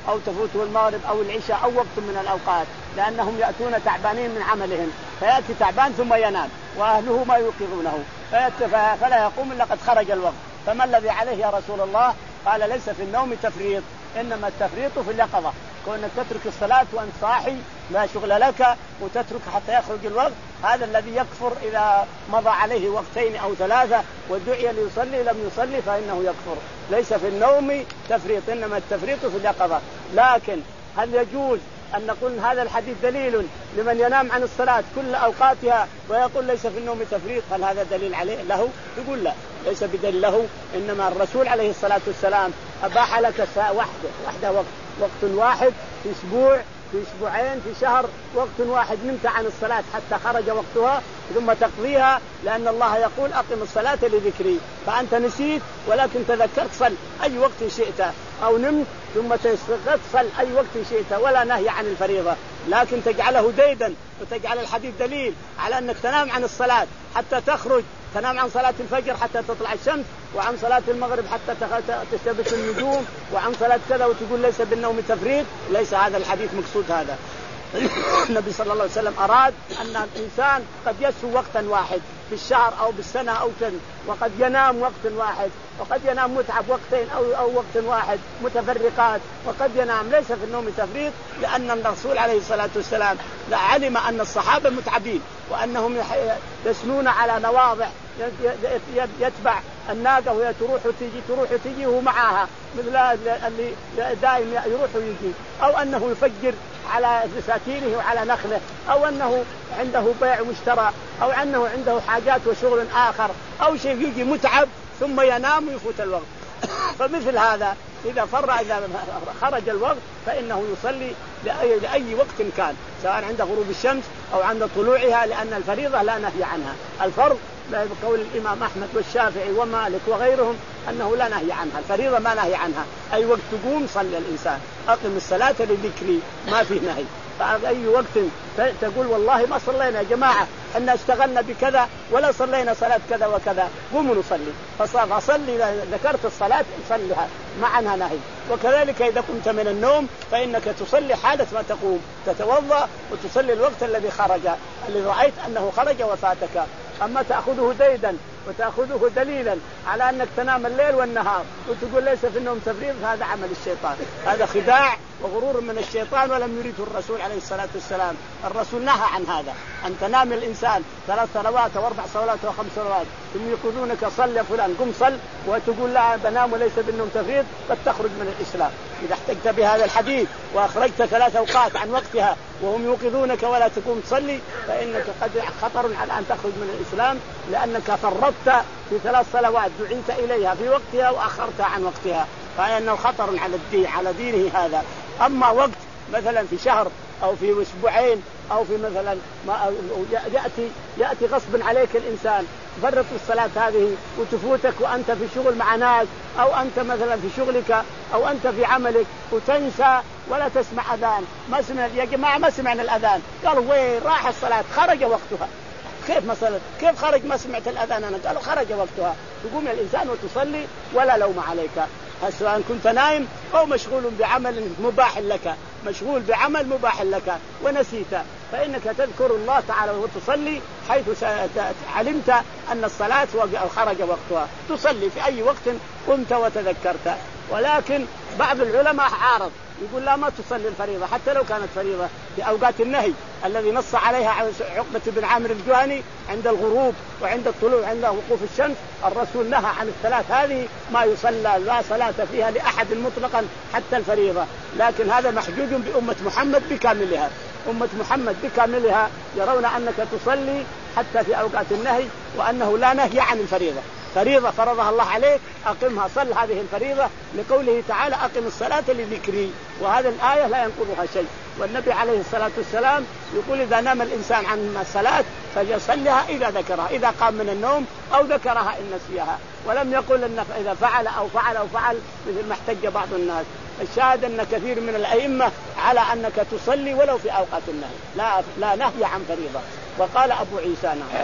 أو تفوته المغرب أو العشاء أو وقت من الأوقات، لأنهم يأتون تعبانين من عملهم، فيأتي تعبان ثم ينام وأهله ما يوقظونه فلا يقوم إلا قد خرج الوقت. فما الذي عليه يا رسول الله؟ قال ليس في النوم تفريط، إنما التفريط في اليقظة، كونك تترك الصلاة وأنت صاحي لا شغل لك وتترك حتى يخرج الوقت، هذا الذي يكفر إذا مضى عليه وقتين أو ثلاثة ودعي ليصلي لم يصلي فإنه يكفر. ليس في النوم تفريط، إنما التفريط في اليقظة. لكن هل يجوز أن نقول هذا الحديث دليل لمن ينام عن الصلاة كل أوقاتها ويقول ليس في النوم تفريط؟ هل هذا دليل عليه له؟ يقول لا، ليس بدليل له، إنما الرسول عليه الصلاة والسلام أباح لك ساعة واحدة واحدة وقت وقت واحد في أسبوع في أسبوعين في شهر، وقت واحد نمت عن الصلاة حتى خرج وقتها ثم تقضيها، لأن الله يقول أقم الصلاة لذكري، فأنت نسيت ولكن تذكرت صل أي وقت شئت، أو نمت ثم تذكرت صل أي وقت شئت، ولا نهي عن الفريضة. لكن تجعله ديدا وتجعل الحديث دليل على أنك تنام عن الصلاة حتى تخرج، تنام عن صلاة الفجر حتى تطلع الشمس، وعن صلاة المغرب حتى تشتبك النجوم، وعن صلاة كذا، وتقول ليس بالنوم تفريط. ليس هذا الحديث مقصود هذا. النبي صلى الله عليه وسلم أراد أن الإنسان قد يسهو وقتا واحد في الشهر أو بالسنة أو سنة، وقد ينام وقت واحد، وقد ينام متعب وقتين أو, أو وقت واحد متفرقات، وقد ينام. ليس في النوم تفريط، لأن الرسول عليه الصلاة والسلام علم أن الصحابة متعبين وأنهم يسنون على نواضع يتبع الناقة وهي تروح وتيجي تروح وتيجي وهو معها مثل اللي دائم يروح ويجي، أو أنه يفجر على دساتيره وعلى نخله، أو أنه عنده بيع ومشترى، أو أنه عنده حاجات وشغل آخر أو شيء، يجي متعب ثم ينام ويفوت الوقت. فمثل هذا إذا فر إذا خرج الوقت فإنه يصلي لأي, لأي وقت كان، سواء عند غروب الشمس أو عند طلوعها، لأن الفريضة لا نهي عنها. الفرض بقول الإمام أحمد والشافعي ومالك وغيرهم أنه لا نهي عنها، الفريضة ما نهي عنها، أي وقت تقوم صلي الإنسان أقم الصلاة لذكري، ما فيه نهي. فأي وقت تقول والله ما صلينا يا جماعة إحنا اشتغلنا بكذا ولا صلينا صلاة كذا وكذا، قوموا نصلي، فصلي إذا ذكرت الصلاة صلها، ما عنها نهي. وكذلك إذا قمت من النوم فإنك تصلي حالة ما تقوم، تتوضأ وتصلي الوقت الذي خرج، اللي رأيت أنه خرج وفاتك. أما تأخذه ديدا وتأخذه دليلا على أنك تنام الليل والنهار وتقول ليس في النوم تفريط، هذا عمل الشيطان، هذا خداع وغرور من الشيطان، ولم يريده الرسول عليه الصلاة والسلام. الرسول نهى عن هذا، أن تنام الإنسان ثلاث صلوات وأربع صلوات وخمس صلوات ثم يقولونك صل يا فلان قم صل، وتقول لا بنام وليس بالنوم تفريط، قد تخرج من الإسلام. إذا احتجت بهذا الحديث وأخرجت ثلاث أوقات عن وقتها وهم يوقظونك ولا تقوم تصلي، فإنك قد خطر على أن تخرج من الإسلام، لأنك فرطت في ثلاث صلوات دعيت إليها في وقتها وأخرتها عن وقتها، فإنه خطر على الدين على دينه هذا. أما وقت مثلا في شهر أو في أسبوعين أو في مثلا ما يأتي يأتي غصب عليك الإنسان تفرط الصلاة هذه وتفوتك وأنت في شغل مع ناس، أو أنت مثلا في شغلك أو أنت في عملك وتنسى ولا تسمع أذان، ما سمع يا جماعة ما سمعنا الأذان، قالوا وين راح الصلاة خرج وقتها. كيف مثلا كيف خرج ما سمعت الأذان؟ أنا قالوا خرج وقتها. تقوم الإنسان وتصلي ولا لوم عليك، سواء كنت نايم أو مشغول بعمل مباح لك، مشغول بعمل مباح لك ونسيت، فإنك تذكر الله تعالى وتصلي حيث علمت أن الصلاة خرج وقتها، تصلي في أي وقت قمت وتذكرت. ولكن بعض العلماء عارض يقول لا ما تصلي الفريضة حتى لو كانت فريضة في أوقات النهي الذي نص عليها عقبة بن عامر الجهني عند الغروب وعند الطلوع عند وقوف الشمس. الرسول نهى عن الثلاث هذه ما يصلى لا صلاة فيها لأحد مطلقا حتى الفريضة، لكن هذا محجوج بأمة محمد بكاملها. أمة محمد بكاملها يرون أنك تصلي حتى في أوقات النهي، وأنه لا نهي عن الفريضة، فريضة فرضها الله عليك أقمها، صل هذه الفريضة لقوله تعالى أقم الصلاة لذكري، وهذا الآية لا ينقضها شيء. والنبي عليه الصلاة والسلام يقول إذا نام الإنسان عن الصلاة فليصليها إذا ذكرها، إذا قام من النوم أو ذكرها إن نسيها، ولم يقل إن إذا فعل أو فعل أو فعل مثل ما احتج بعض الناس. الشاهد أن كثير من الأئمة على أنك تصلي ولو في أوقات النهي، لا لا نهي عن فريضة. وقال أبو عيسى نعم.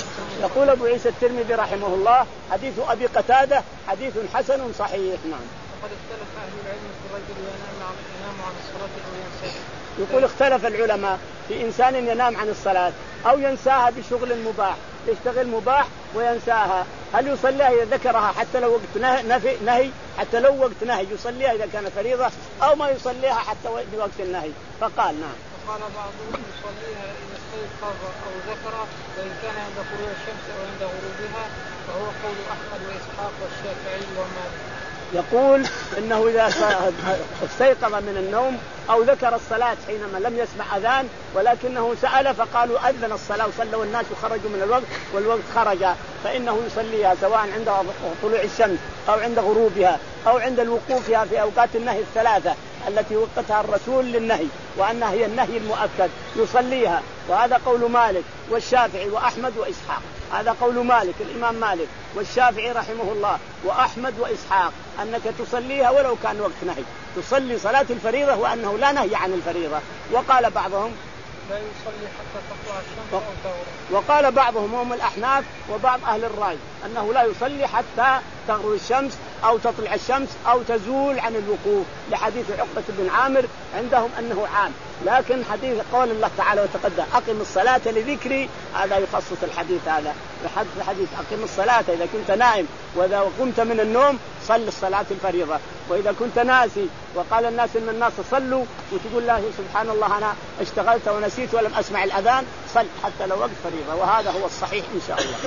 يقول أبو عيسى الترمذي رحمه الله حديث أبي قتادة حديث حسن صحيح. نعم. وقد اختلف أهل العلم في الرجل ينام ينام عن الصلاة أو ينساها. يقول اختلف العلماء في إنسان ينام عن الصلاة أو ينساها بشغل مباح، يشتغل مباح وينساها، هل يصليها إذا ذكرها حتى لو وقت نهي, نهي حتى لو وقت نهي يصليها إذا كان فريضة، أو ما يصليها حتى بوقت النهي؟ فقال نعم. وقال بعضهم يصليها إذا استيقظ أو ذكر، وإن كان عند طلوع الشمس أو عند غروبها، وهو قول أحمد وإسحاق والشافعي ومالك. يقول إنه إذا استيقظ من النوم أو ذكر الصلاة حينما لم يسمع أذان ولكنه سأل فقالوا أذن الصلاة وصلوا الناس وخرجوا من الوقت والوقت خرج، فإنه يصليها سواء عند طلوع الشمس أو عند غروبها أو عند الوقوفها في أوقات النهي الثلاثة التي وقتها الرسول للنهي وأنها هي النهي المؤكد، يصليها. وهذا قول مالك والشافعي وأحمد وإسحاق. هذا قول مالك الإمام مالك والشافعي رحمه الله وأحمد وإسحاق، أنك تصليها ولو كان وقت نهي، تصلي صلاة الفريضة وأنه لا نهي عن الفريضة. وقال بعضهم لا يصلي حتى تطلع الشمس أو تغرب. وقال بعضهم هم الأحناف وبعض أهل الرأي أنه لا يصلي حتى تغرب الشمس أو تطلع الشمس أو تزول عن الوقوف، لحديث عقبة بن عامر عندهم أنه عام، لكن حديث قول الله تعالى وتقدم أقم الصلاة لذكري هذا يخصص الحديث هذا. الحديث أقم الصلاة إذا كنت نائم وإذا قمت من النوم صل الصلاة الفريضة، وإذا كنت ناسي وقال الناس إن الناس صلوا وتقول له سبحان الله أنا اشتغلت ونسيت ولم أسمع الأذان، صل حتى لو وقت فريضة، وهذا هو الصحيح إن شاء الله.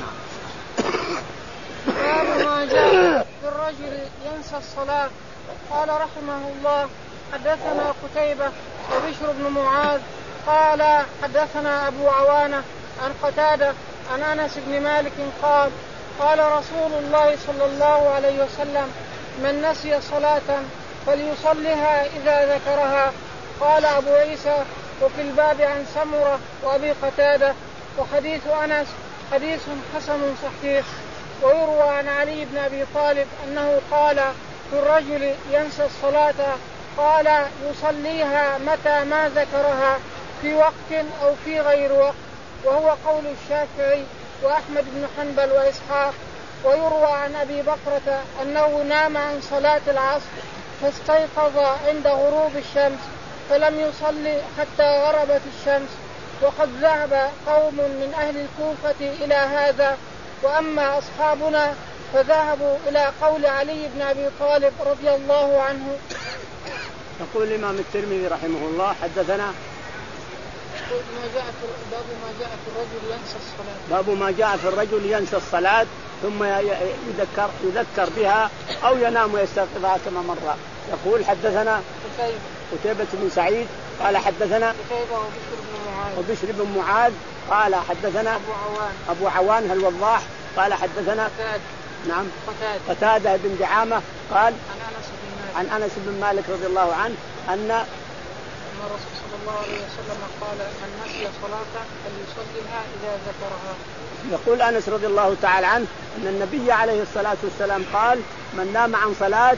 باب ما جاء في الرجل ينسى الصلاة. قال رحمه الله حدثنا قتيبة وبشر بن معاذ قال حدثنا أبو عوانة عن قتادة عن أنس بن مالك قال قال رسول الله صلى الله عليه وسلم من نسي صلاة فليصلها إذا ذكرها. قال أبو عيسى وفي الباب عن سمرة وأبي قتادة. وحديث أنس حديث حسن صحيح. ويروى عن علي بن أبي طالب أنه قال في الرجل ينسى الصلاة قال يصليها متى ما ذكرها في وقت أو في غير وقت، وهو قول الشافعي وأحمد بن حنبل وإسحاق. ويروى عن أبي بكرة أنه نام عن صلاة العصر فاستيقظ عند غروب الشمس فلم يصلي حتى غربت الشمس. وقد ذهب قوم من أهل الكوفة إلى هذا، وأما أصحابنا فذهبوا إلى قول علي بن أبي طالب رضي الله عنه. يقول الإمام الترمذي رحمه الله حدثنا ما جاء في باب ما جاء في الرجل ينسى الصلاة. باب ما جاء في الرجل ينسى الصلاة ثم يذكر يذكر بها أو ينام ويستيقظها كما مر. يقول حدثنا قتيبة بن سعيد قال حدثنا قتيبة وبشر بن معاذ وبشر بن معاذ قال حدثنا أبو عوان أبو عوان الوضاح قال حدثنا قتادة نعم قتادة قتادة بن دعامة قال عن أنس بن مالك عن أنس بن مالك رضي الله عنه أن أن الرسول صلى الله عليه وسلم قال من نسي صلاة فليصليها إذا ذكرها. يقول أنس رضي الله تعالى عنه أن النبي عليه الصلاة والسلام قال من نام عن صلاة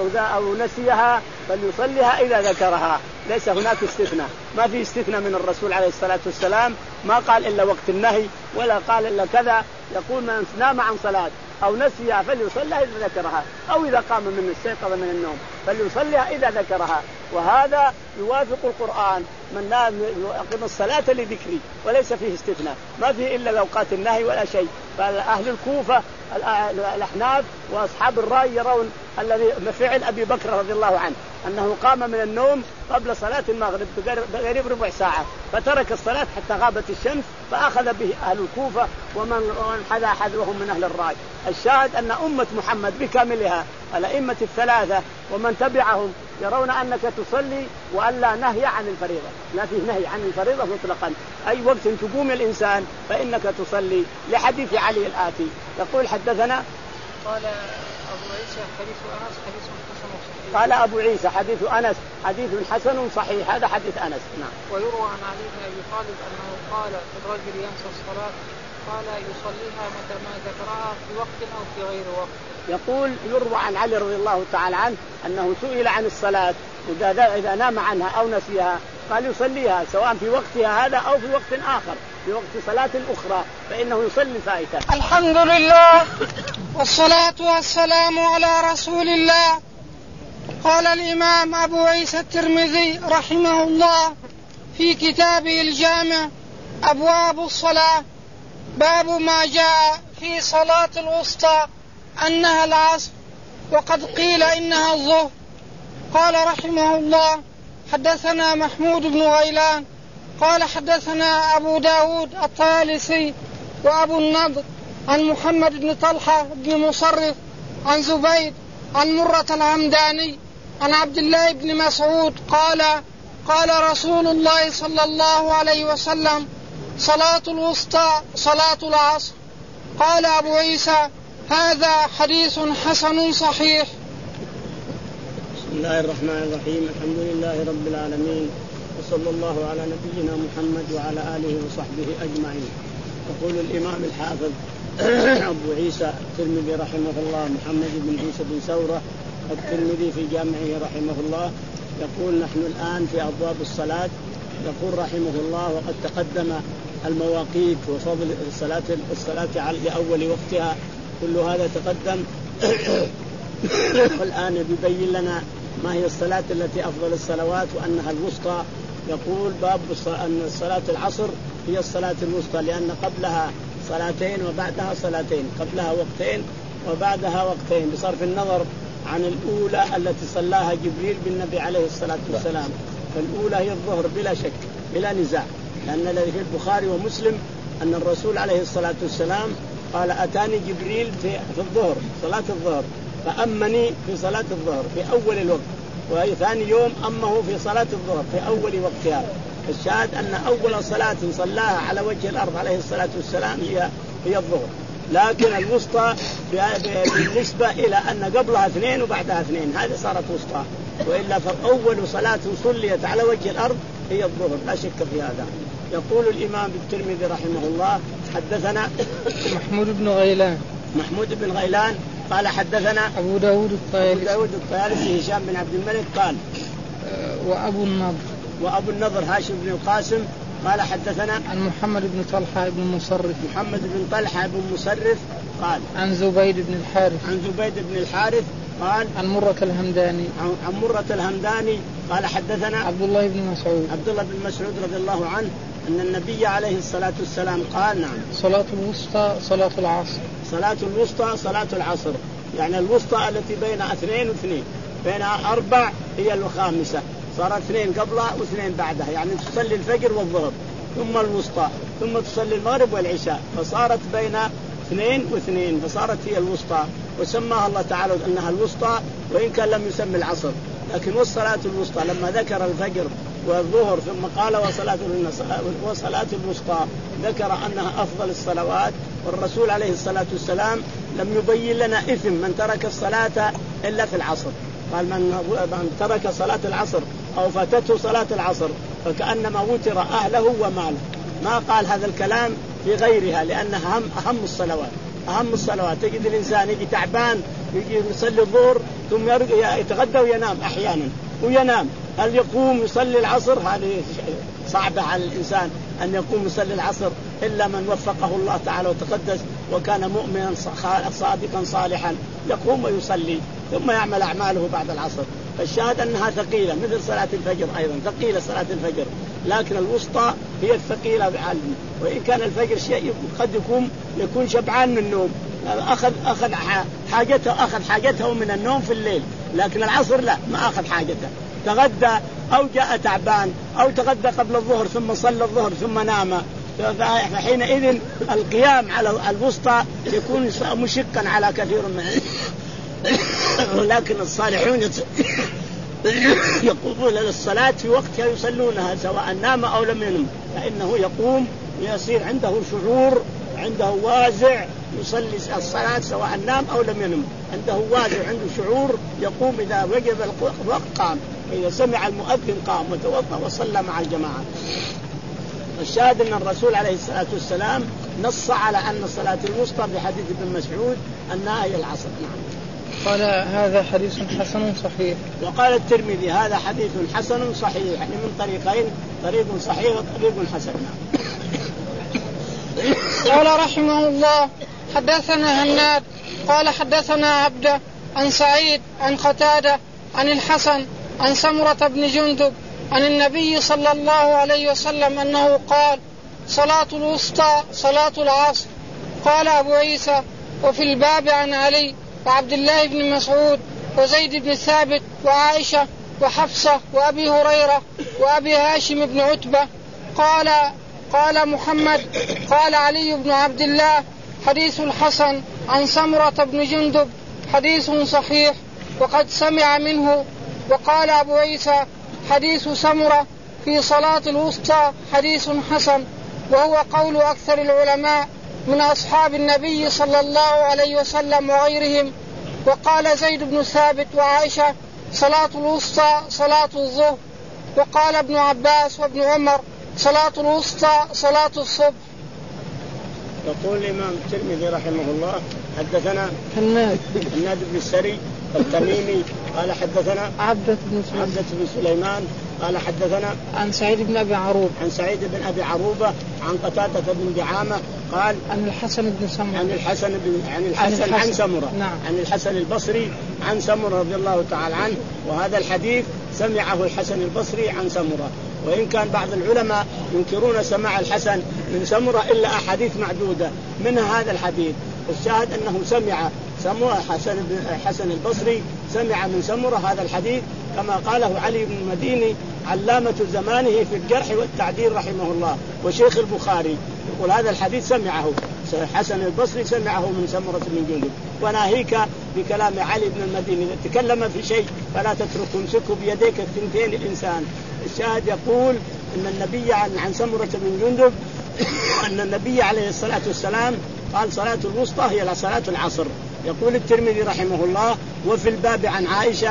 أو نسيها فليصليها إذا ذكرها. ليس هناك استثناء، ما في استثناء من الرسول عليه الصلاة والسلام، ما قال إلا وقت النهي ولا قال إلا كذا. يقول من نام عن صلاة أو نسيها فليصليها إذا ذكرها، أو إذا قام من استيقظ من النوم فليصليها إذا ذكرها. وهذا يوافق القرآن من نام يقيم الصلاة لذكري، وليس فيه استثناء، ما فيه إلا أوقات النهي ولا شيء. فأهل الكوفة الأحناف وأصحاب الرأي يرون الذي فعل أبي بكر رضي الله عنه أنه قام من النوم قبل صلاة المغرب بقريب ربع ساعة فترك الصلاة حتى غابت الشمس، فأخذ به أهل الكوفة ومن حذا حذوهم من أهل الرأي. الشاهد أن أمة محمد بكاملها الأئمة الثلاثة ومن تبعهم يرون أنك تصلي وألا نهي عن الفريضة، لا فيه نهي عن الفريضة مطلقا، أي وقت تقوم الإنسان فإنك تصلي، لحديث علي الآتي. يقول حدثنا قال أبو عيسى حديث أنس حديث حسن صحيح. قال أبو عيسى حديث أنس حديث حسن صحيح. هذا حديث أنس. نعم. ويروى عن علي بن أبي طالب أنه قال الرجل ينسى الصلاة قال يصليها متى ما ذكرها في وقت أو في غير وقت. يقول يروى عن علي رضي الله تعالى عنه أنه سئل عن الصلاة إذا إذا نام عنها أو نسيها قال يصليها سواء في وقتها هذا أو في وقت آخر، في وقت صلاة أخرى فإنه يصلي فائتة. الحمد لله والصلاة والسلام على رسول الله قال الإمام أبو عيسى الترمذي رحمه الله في كتابه الجامع أبواب الصلاة باب ما جاء في صلاة الوسطى أنها العصر وقد قيل إنها الظهر. قال رحمه الله حدثنا محمود بن غيلان قال حدثنا أبو داود الطيالسي وأبو النضر عن محمد بن طلحة بن مصرف عن زبيد عن مرة الهمداني عن عبد الله بن مسعود قال قال رسول الله صلى الله عليه وسلم صلاة الوسطى صلاة العصر. قال أبو عيسى هذا حديث حسن صحيح. بسم الله الرحمن الرحيم. الحمد لله رب العالمين وصلى الله على نبينا محمد وعلى آله وصحبه أجمعين. يقول الإمام الحافظ أبو عيسى الترمذي رحمه الله محمد بن عيسى بن ثورة الترمذي في جامعه رحمه الله يقول نحن الآن في أبواب الصلاة. يقول رحمه الله وقد تقدم المواقيت وفضل الصلاة الصلاة لأول وقتها كل هذا تقدم. والآن يبين لنا ما هي الصلاة التي أفضل الصلوات وأنها الوسطى. يقول باب أن صلاة العصر هي الصلاة الوسطى لأن قبلها صلاتين وبعدها صلاتين، قبلها وقتين وبعدها وقتين بصرف النظر عن الأولى التي صلاها جبريل بالنبي عليه الصلاة والسلام. فالأولى هي الظهر بلا شك بلا نزاع، لأن الذي في البخاري ومسلم أن الرسول عليه الصلاة والسلام قال أتاني جبريل في, في الظهر صلاة الظهر فأمني في صلاة الظهر في أول الوقت، وثاني يوم أمه في صلاة الظهر في أول وقتها. الشاهد أن أول صلاة صلاها على وجه الأرض عليه الصلاة والسلام هي هي الظهر، لكن الوسطى بالنسبة إلى أن قبلها اثنين وبعدها اثنين هذه صارت وسطى، وإلا فأول صلاة صليت على وجه الأرض هي الظهر لا شك في هذا. يقول الإمام الترمذي رحمه الله حدثنا محمود بن غيلان محمود بن غيلان قال حدثنا أبو داود الطيالسي أبو داود الطيالسي هشام بن عبد الملك قال وأبو النضر وأبو النضر هاشم بن القاسم قال حدثنا عن محمد بن طلحة بن مصرف محمد بن طلحة بن مصرف قال عن زبيد بن الحارث عن زبيد بن الحارث قال عن مرة الهمداني عن مرة الهمداني قال حدثنا عبد الله بن مسعود عبد الله بن مسعود رضي الله عنه أن النبي عليه الصلاة والسلام قال نعم صلاة الوسطى صلاة العصر صلاة الوسطى صلاة العصر، يعني الوسطى التي بين اثنين واثنين بينها أربع هي الخامسة، صارت اثنين قبلها واثنين بعدها، يعني تصلي الفجر والظهر ثم الوسطى ثم تصلي المغرب والعشاء، فصارت بين اثنين واثنين فصارت هي الوسطى، وسماها الله تعالى أنها الوسطى وإن كان لم يسمي العصر، لكن والصلاة الوسطى لما ذكر الفجر والظهر ثم قال وصلاة وصلاة الوسطى ذكر أنها أفضل الصلوات. والرسول عليه الصلاة والسلام لم يبين لنا إثم من ترك الصلاة إلا في العصر، قال من, من ترك صلاة العصر أو فاتته صلاة العصر فكأنما وتر أهله وماله، ما قال هذا الكلام في غيرها لأنها أهم, أهم الصلوات أهم الصلوات. تجد الإنسان يجي تعبان يجي يصلي الظهر ثم يتغدى وينام أحيانا وينام، هل يقوم يصلي العصر؟ هذه صعبة على الإنسان أن يقوم يصلي العصر إلا من وفقه الله تعالى وتقدس وكان مؤمنا صادقا صالحا يقوم ويصلي ثم يعمل أعماله بعد العصر. فالشاهد أنها ثقيلة مثل صلاة الفجر أيضا ثقيلة صلاة الفجر، لكن الوسطى هي الثقيلة بعلم، وإن كان الفجر شيء قد يكون يكون شبعان من النوم أخذ أخذ حاجته أخذ حاجته من النوم في الليل، لكن العصر لا ما أخذ حاجته، تغدى أو جاء تعبان أو تغدى قبل الظهر ثم صلى الظهر ثم نام، فحينئذ القيام على الوسطى يكون مشقا على كثير من ولكن الصالحون يقومون للصلاة في وقتها يصلونها سواء نام أو لم ينم، فإنه يقوم يصير عنده شعور عنده وازع يصلي الصلاة سواء نام أو لم ينم، عنده وازع عنده شعور يقوم إذا وجب الوقت قام، إذا سمع المؤذن قام وتوضأ وصلى مع الجماعة. الشاهد أن الرسول عليه الصلاة والسلام نص على أن الصلاة الوسطى في حديث ابن مسعود أنها هي العصر. نعم. قال هذا حديث حسن صحيح. وقال الترمذي هذا حديث حسن صحيح، يعني من طريقين، طريق صحيح وطريق حسن. قال رحمه الله حدثنا هناد قال حدثنا عبده عن سعيد عن قتادة عن الحسن عن سمرة بن جندب عن النبي صلى الله عليه وسلم أنه قال: صلاة الوسطى صلاة العصر. قال أبو عيسى: وفي الباب عن علي وعبد الله بن مسعود وزيد بن ثابت وعائشة وحفصة وأبي هريرة وأبي هاشم بن عتبة. قال قال محمد: قال علي بن عبد الله: حديث الحسن عن سمرة بن جندب حديث صحيح وقد سمع منه. وقال أبو عيسى: حديث سمرة في صلاة الوسطى حديث حسن، وهو قول أكثر العلماء من أصحاب النبي صلى الله عليه وسلم وغيرهم. وقال زيد بن ثابت وعائشة: صلاة الوسطى صلاة الظهر. وقال ابن عباس وابن عمر: صلاة الوسطى صلاة الصبح. يقول الإمام الترمذي رحمه الله: حدثنا هناد هناد بن السري التميمي قال حدثنا عبدة بن سليمان عبدة بن سليمان قال حدثنا عن سعيد بن أبي عروبة عن سعيد بن أبي عروبة عن قتادة بن دعامة قال عن الحسن بن سمرة عن الحسن بن عن الحسن عن, عن سمرة نعم. عن الحسن البصري عن سمرة رضي الله تعالى عنه. وهذا الحديث سمعه الحسن البصري عن سمرة، وإن كان بعض العلماء ينكرون سماع الحسن من سمرة إلا أحاديث معدودة منها هذا الحديث. الشاهد أنه سمع سمرة حسن حسن البصري سمع من سمرة هذا الحديث، كما قاله علي بن المديني علامة زمانه في الجرح والتعديل رحمه الله وشيخ البخاري، يقول هذا الحديث سمعه حسن البصري سمعه من سمرة بن جندب. وناهيك بكلام علي بن المديني: إذا تكلم في شيء فلا تترك، امسكه بيديك الثنتين الإنسان. الشاهد يقول أن النبي عن, عن سمرة بن جندب أن النبي عليه الصلاة والسلام قال: صلاة الوسطى هي صلاة العصر. يقول الترمذي رحمه الله: وفي الباب عن عائشة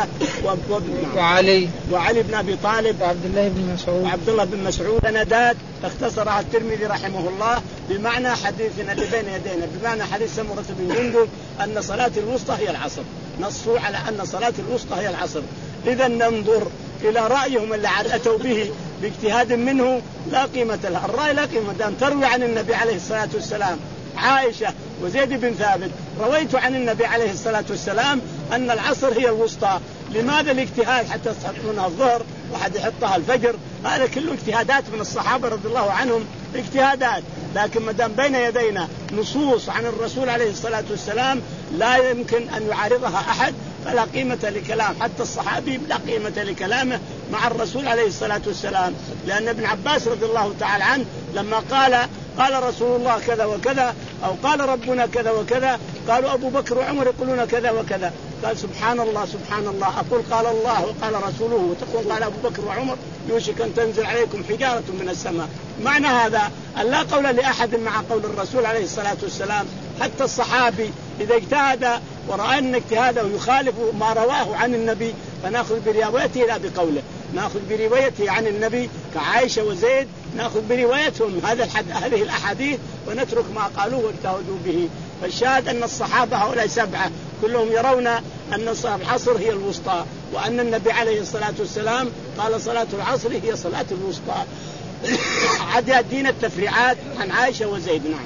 وعلي وعلي بن أبي طالب وعبد الله بن مسعود وعبد الله بن مسعود سندات اختصرها الترمذي رحمه الله بمعنى حديثنا اللي بين يدينا، بمعنى حديث سمرة بن جندب أن صلاة الوسطى هي العصر، نصوا على أن صلاة الوسطى هي العصر. إذا ننظر إلى رأيهم اللي أتوا به باجتهاد منه لا قيمة له، الرأي لا قيمة له. تروي عن النبي عليه الصلاة والسلام عائشة وزيد بن ثابت رويت عن النبي عليه الصلاة والسلام أن العصر هي الوسطى. لماذا الاجتهاد حتى تحطونها الظهر واحد يحطها الفجر؟ هذا كله اجتهادات من الصحابة رضي الله عنهم، اجتهادات. لكن ما دام بين يدينا نصوص عن الرسول عليه الصلاة والسلام لا يمكن أن يعارضها أحد، فلا قيمة لكلام حتى الصحابي، لا قيمة لكلامه مع الرسول عليه الصلاة والسلام. لأن ابن عباس رضي الله تعالى عنه لما قال قال رسول الله كذا وكذا أو قال ربنا كذا وكذا، قالوا أبو بكر وعمر يقولون كذا وكذا، قال سبحان الله سبحان الله، أقول قال الله وقال رسوله وتقول قال أبو بكر وعمر يوشك أن تنزل عليكم حجارة من السماء. معنى هذا أن لا قول لأحد مع قول الرسول عليه الصلاة والسلام. حتى الصحابي إذا اجتهد ورأى أن اجتهاده يخالف ما رواه عن النبي فنأخذ بروايته لا بقوله، نأخذ بروايته عن النبي كعائشة وزيد نأخذ بروايتهم هذا الحد هذه الأحاديث ونترك ما قالوه واجتهدوا به. فالشاهد أن الصحابة هؤلاء سبعة كلهم يرون أن العصر هي الوسطى، وأن النبي عليه الصلاة والسلام قال صلاة العصر هي صلاة الوسطى. عاد يدين التفريعات عن عائشة وزيد. نعم.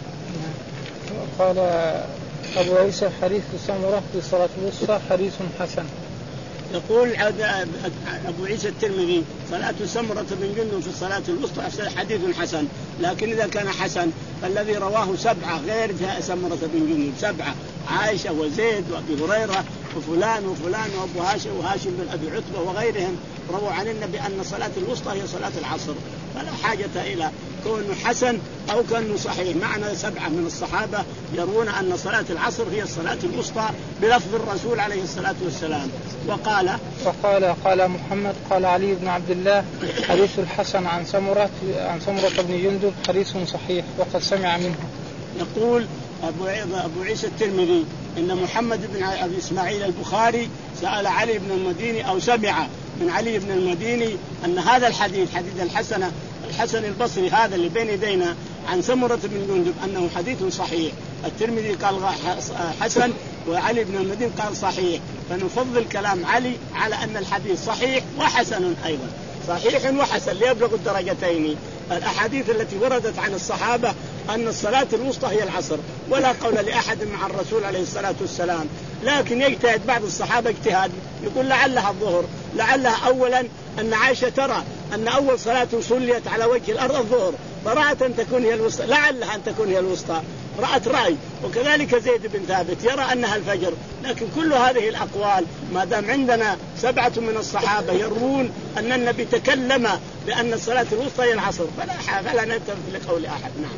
قال أبو عيسى: حديث سمرة في صلاة الوسطى حديث حسن. يقول أبو عيسى الترمذي: صلاة سمرة بن جندب في الصلاة الوسطى حديث حسن. لكن إذا كان حسن فالذي رواه سبعة غير سمرة بن جندب، سبعة: عائشة وزيد وأبي هريرة وفلان وفلان وأبو هاشم وهاشم بن أبي عتبة وغيرهم رووا عن النبي أن صلاة الوسطى هي صلاة العصر. فلا حاجة إلى كونه حسن أو كونه صحيح، معنا سبعة من الصحابة يرون أن صلاة العصر هي الصلاة الوسطى بلفظ الرسول عليه الصلاة والسلام. وقال وقال قال محمد قال علي بن عبد الله: حديث الحسن عن سمرة عن سمرة بن جندب حديث صحيح وقد سمع منه. يقول أبو أبو عيسى الترمذي إن محمد بن أبي إسماعيل البخاري سأل علي بن المديني أو سمع من علي بن المديني أن هذا الحديث حديث الحسن الحسن البصري هذا اللي بين يدينا عن سمرة بن جندب أنه حديث صحيح. الترمذي قال حسن وعلي بن المديني قال صحيح، فنفضل كلام علي على أن الحديث صحيح وحسن أيضا، صحيح وحسن ليبلغ الدرجتين. الأحاديث التي وردت عن الصحابة أن الصلاة الوسطى هي العصر، ولا قول لأحد مع الرسول عليه الصلاة والسلام. لكن يجتهد بعض الصحابة اجتهاد، يقول لعلها الظهر، لعلها أولا أن عائشة ترى أن أول صلاة صليت على وجه الأرض الظهر، فرأت أن تكون هي الوسطى، لعلها أن تكون هي الوسطى، رأت رأي. وكذلك زيد بن ثابت يرى أنها الفجر. لكن كل هذه الأقوال ما دام عندنا سبعة من الصحابة يرون أن النبي تكلم بأن الصلاة الوسطى هي العصر، فلا فلا نتفق لقول أحد. نعم.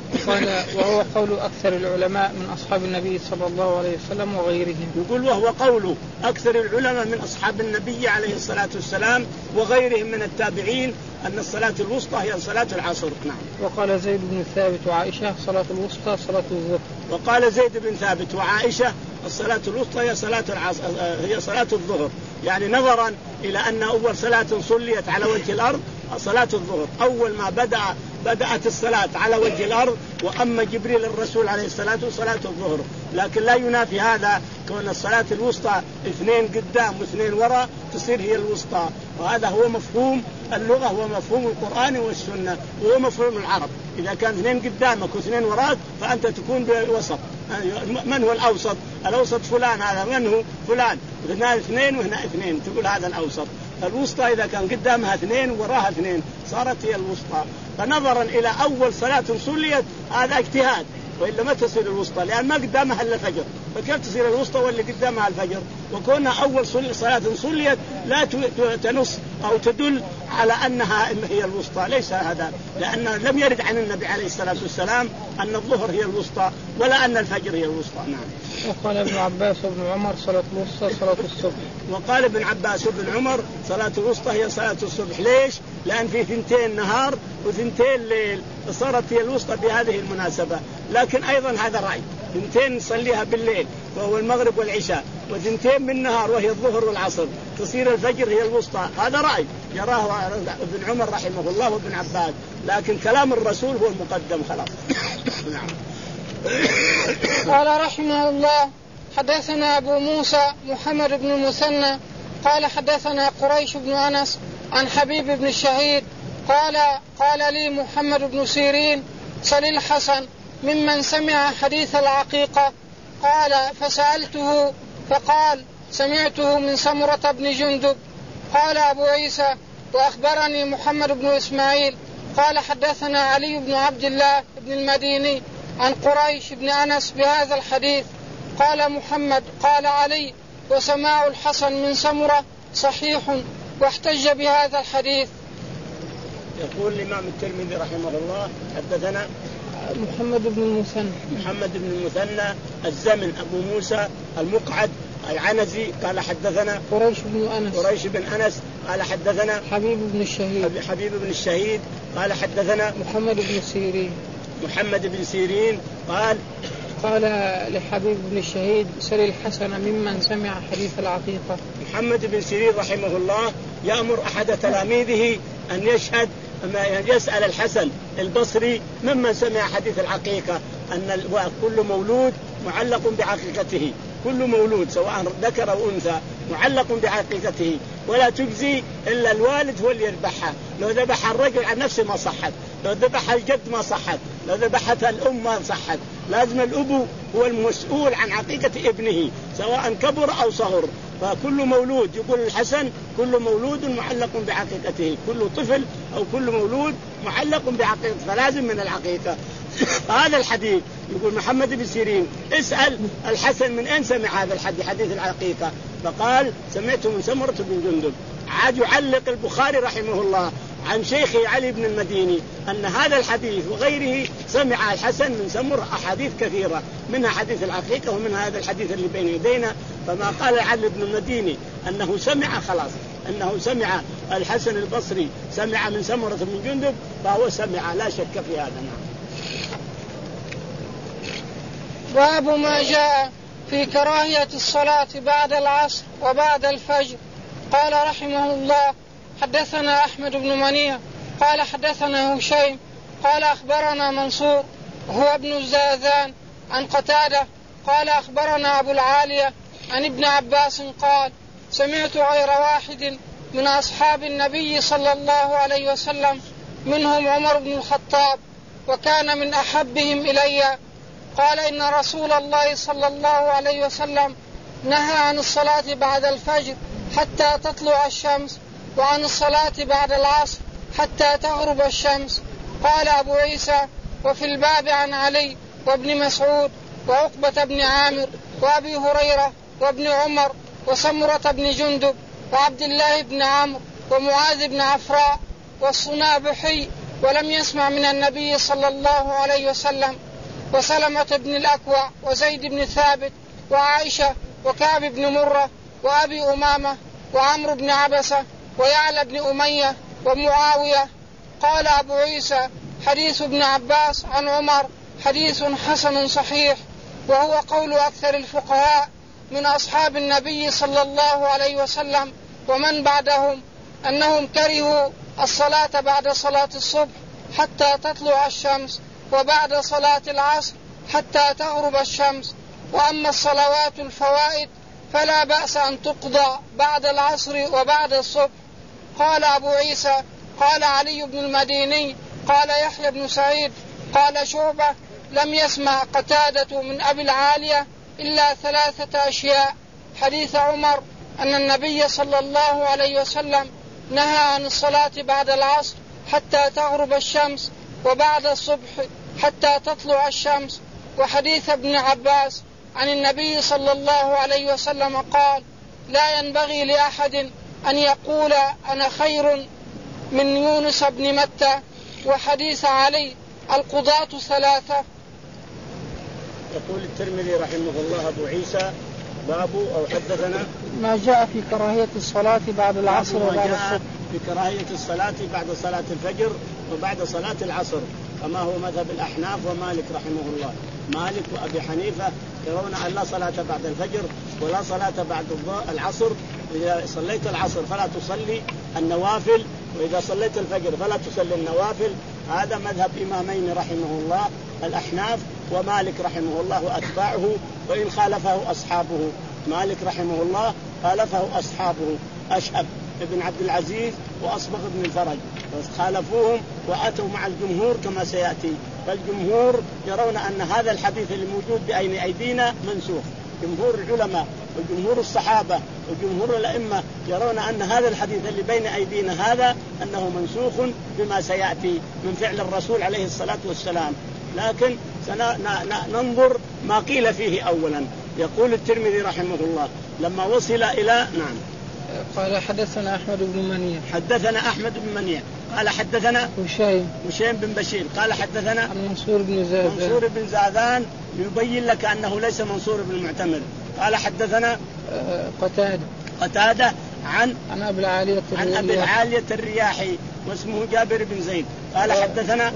قال وهو قول أكثر العلماء من أصحاب النبي صلى الله عليه وسلم وغيرهم. يقول وهو قول أكثر العلماء من أصحاب النبي عليه الصلاة والسلام وغيرهم من التابعين أن الصلاة الوسطى هي صلاة العصر. نعم. وقال زيد بن ثابت وعائشة صلاة الوسطى صلاة الظهر. وقال زيد بن ثابت وعائشة الصلاة الوسطى هي صلاة العصر هي صلاة الظهر، يعني نظرا إلى أن أول صلاة صليت على وجه الأرض صلاة الظهر، أول ما بدأ بدأت الصلاة على وجه الأرض وأما جبريل الرسول عليه الصلاة والصلاة الظهر. لكن لا ينافي هذا كون الصلاة الوسطى اثنين قدام واثنين وراء تصير هي الوسطى، وهذا هو مفهوم اللغة، هو مفهوم القرآن والسنة، وهو مفهوم العرب. إذا كان اثنين قدامك واثنين وراك فأنت تكون بالوسط. من هو الأوسط؟ الأوسط فلان، هذا من هو؟ فلان. هنا اثنين وهنا اثنين تقول هذا الأوسط. الوسطى إذا كان قدامها اثنين وراها اثنين صارت هي الوسطى. فنظرا إلى أول صلاة صليت هذا اجتهاد، وإلا ما تصير الوسطى لأن ما قدامها إلا الفجر، فكيف تصير الوسطى واللي قدامها الفجر؟ وكونها أول صلاة صليت لا تنص أو تدل على أنها هي الوسطى، ليس هذا، لأن لم يرد عن النبي عليه الصلاة والسلام أن الظهر هي الوسطى ولا أن الفجر هي الوسطى. نعم. وقال ابن عباس وابن عمر صلاة الوسطى صلاة الصبح. وقال ابن عباس وابن عمر صلاة الوسطى هي صلاة الصبح. ليش؟ لأن في ثنتين نهار وثنتين ليل، صارت هي الوسطى بهذه المناسبة. لكن أيضا هذا رأي، ثنتين نصليها بالليل وهو المغرب والعشاء، وثنتين من النهار وهي الظهر والعصر تصير الفجر هي الوسطى، هذا رأي يراه ابن عمر رحمه الله وابن عباس، لكن كلام الرسول هو المقدم خلاص. نعم. قال رحمه الله حدثنا أبو موسى محمد بن المثنى قال حدثنا قريش بن أنس عن حبيب بن الشهيد قال قال لي محمد بن سيرين سل الحسن ممن سمع حديث العقيقة، قال فسألته فقال سمعته من سمرة بن جندب. قال أبو عيسى وأخبرني محمد بن إسماعيل قال حدثنا علي بن عبد الله بن المديني عن قريش بن أنس بهذا الحديث. قال محمد قال علي وسماع الحسن من سمرة صحيح واحتج بهذا الحديث. يقول الإمام الترمذي رحمه الله حدثنا محمد بن المثنى محمد بن المثنى الزمن أبو موسى المقعد العنزي قال حدثنا قريش بن أنس قريش بن أنس قال حدثنا حبيب بن الشهيد حبيب بن الشهيد قال حدثنا محمد بن سيرين محمد بن سيرين قال قال لحبيب بن الشهيد سل الحسن ممن سمع حديث العقيقة. محمد بن سيرين رحمه الله يأمر أحد تلاميذه أن يشهد يسأل الحسن البصري ممن سمع حديث العقيقة أن كل مولود معلق بعقيقته، كل مولود سواء ذكر أو أنثى معلق بعقيقته، ولا تجزي إلا الوالد هو اللي يذبحها. لو ذبح الرجل عن نفسه ما صحت، لو ذبح الجد ما صحت، لو ذبحتها الأم ما صحت. لازم الأب هو المسؤول عن عقيقة ابنه سواء كبر أو صغر. فكل مولود يقول الحسن كل مولود معلق بعقيقته، كل طفل أو كل مولود معلق بعقيقته، فلازم من العقيقة. هذا الحديث يقول محمد بن سيرين اسأل الحسن من أين سمع هذا الحديث حديث العقيقة، فقال سمعته من سمرة بن جندب. عاد يعلق البخاري رحمه الله عن شيخه علي بن المديني أن هذا الحديث وغيره سمع الحسن من سمر أحاديث كثيرة منها حديث العقيقة ومنها هذا الحديث اللي بين يدينا. فما قال علي بن المديني أنه سمع خلاص، أنه سمع الحسن البصري سمع من سمرة بن جندب فهو سمع لا شك في هذا. نعم. باب ما جاء في كراهية الصلاة بعد العصر وبعد الفجر. قال رحمه الله حدثنا أحمد بن منيع قال حدثنا هشيم قال أخبرنا منصور هو ابن الزاذان عن قتادة قال أخبرنا أبو العالية عن ابن عباس قال سمعت غير واحد من أصحاب النبي صلى الله عليه وسلم منهم عمر بن الخطاب وكان من أحبهم إلي قال إن رسول الله صلى الله عليه وسلم نهى عن الصلاة بعد الفجر حتى تطلع الشمس، وعن الصلاة بعد العصر حتى تغرب الشمس. قال أبو عيسى: وفي الباب عن علي وابن مسعود وعقبة بن عامر وأبي هريرة وابن عمر وسمرة بن جندب وعبد الله بن عمرو ومعاذ بن عفراء والصنابحي، ولم يسمع من النبي صلى الله عليه وسلم، وسلمة بن الأكوع وزيد بن ثابت وعائشة وكعب بن مرة وأبي أمامة وعمرو بن عبسة ويعلى بن أمية ومعاوية. قال أبو عيسى: حديث ابن عباس عن عمر حديث حسن صحيح، وهو قول أكثر الفقهاء من أصحاب النبي صلى الله عليه وسلم ومن بعدهم، أنهم كرهوا الصلاة بعد صلاة الصبح حتى تطلع الشمس، وبعد صلاة العصر حتى تغرب الشمس. وأما الصلوات الفوائد فلا بأس أن تقضى بعد العصر وبعد الصبح. قال أبو عيسى: قال علي بن المديني قال يحيى بن سعيد قال شعبة: لم يسمع قتادة من أبي العالية إلا ثلاثة أشياء: حديث عمر أن النبي صلى الله عليه وسلم نهى عن الصلاة بعد العصر حتى تغرب الشمس، وبعد الصبح حتى تطلع الشمس، وحديث ابن عباس عن النبي صلى الله عليه وسلم قال: لا ينبغي لأحد أن يقول أنا خير من يونس بن متى. وحديث علي: القضاة ثلاثة. يقول الترمذي رحمه الله: أبو عيسى باب أو حدثنا ما جاء في كراهية الصلاة بعد العصر وبعد الصبح. في كراهية الصلاة بعد صلاة الفجر وبعد صلاة العصر، كما هو مذهب الأحناف ومالك رحمه الله. مالك وأبي حنيفة يرون أن لا صلاة بعد الفجر ولا صلاة بعد العصر. إذا صليت العصر فلا تصلي النوافل، وإذا صليت الفجر فلا تصلي النوافل. هذا مذهب إمامين رحمه الله، الأحناف ومالك رحمه الله وأتباعه، وإن خالفه أصحابه. مالك رحمه الله خالفه أصحابه أشهب ابن عبد العزيز وأصبغ بن الفرج، خالفوهم وأتوا مع الجمهور كما سيأتي. فالجمهور يرون أن هذا الحديث اللي موجود بأين أيدينا منسوخ. جمهور العلماء وجمهور الصحابة وجمهور الأئمة يرون أن هذا الحديث اللي بين أيدينا هذا أنه منسوخ بما سيأتي من فعل الرسول عليه الصلاة والسلام. لكن سننظر ما قيل فيه أولا. يقول الترمذي رحمه الله: لما وصل إلى نعم قال حدثنا أحمد بن منيع حدثنا أحمد بن منيع قال حدثنا هشيم هشيم بن بشير قال حدثنا منصور بن زاذان منصور بن زاذان يبين لك أنه ليس منصور بن المعتمر. قال حدثنا قتادة قتادة عن عن أبي العالية عن أبي العالية الرياحي واسمه جابر بن زيد قال حدثنا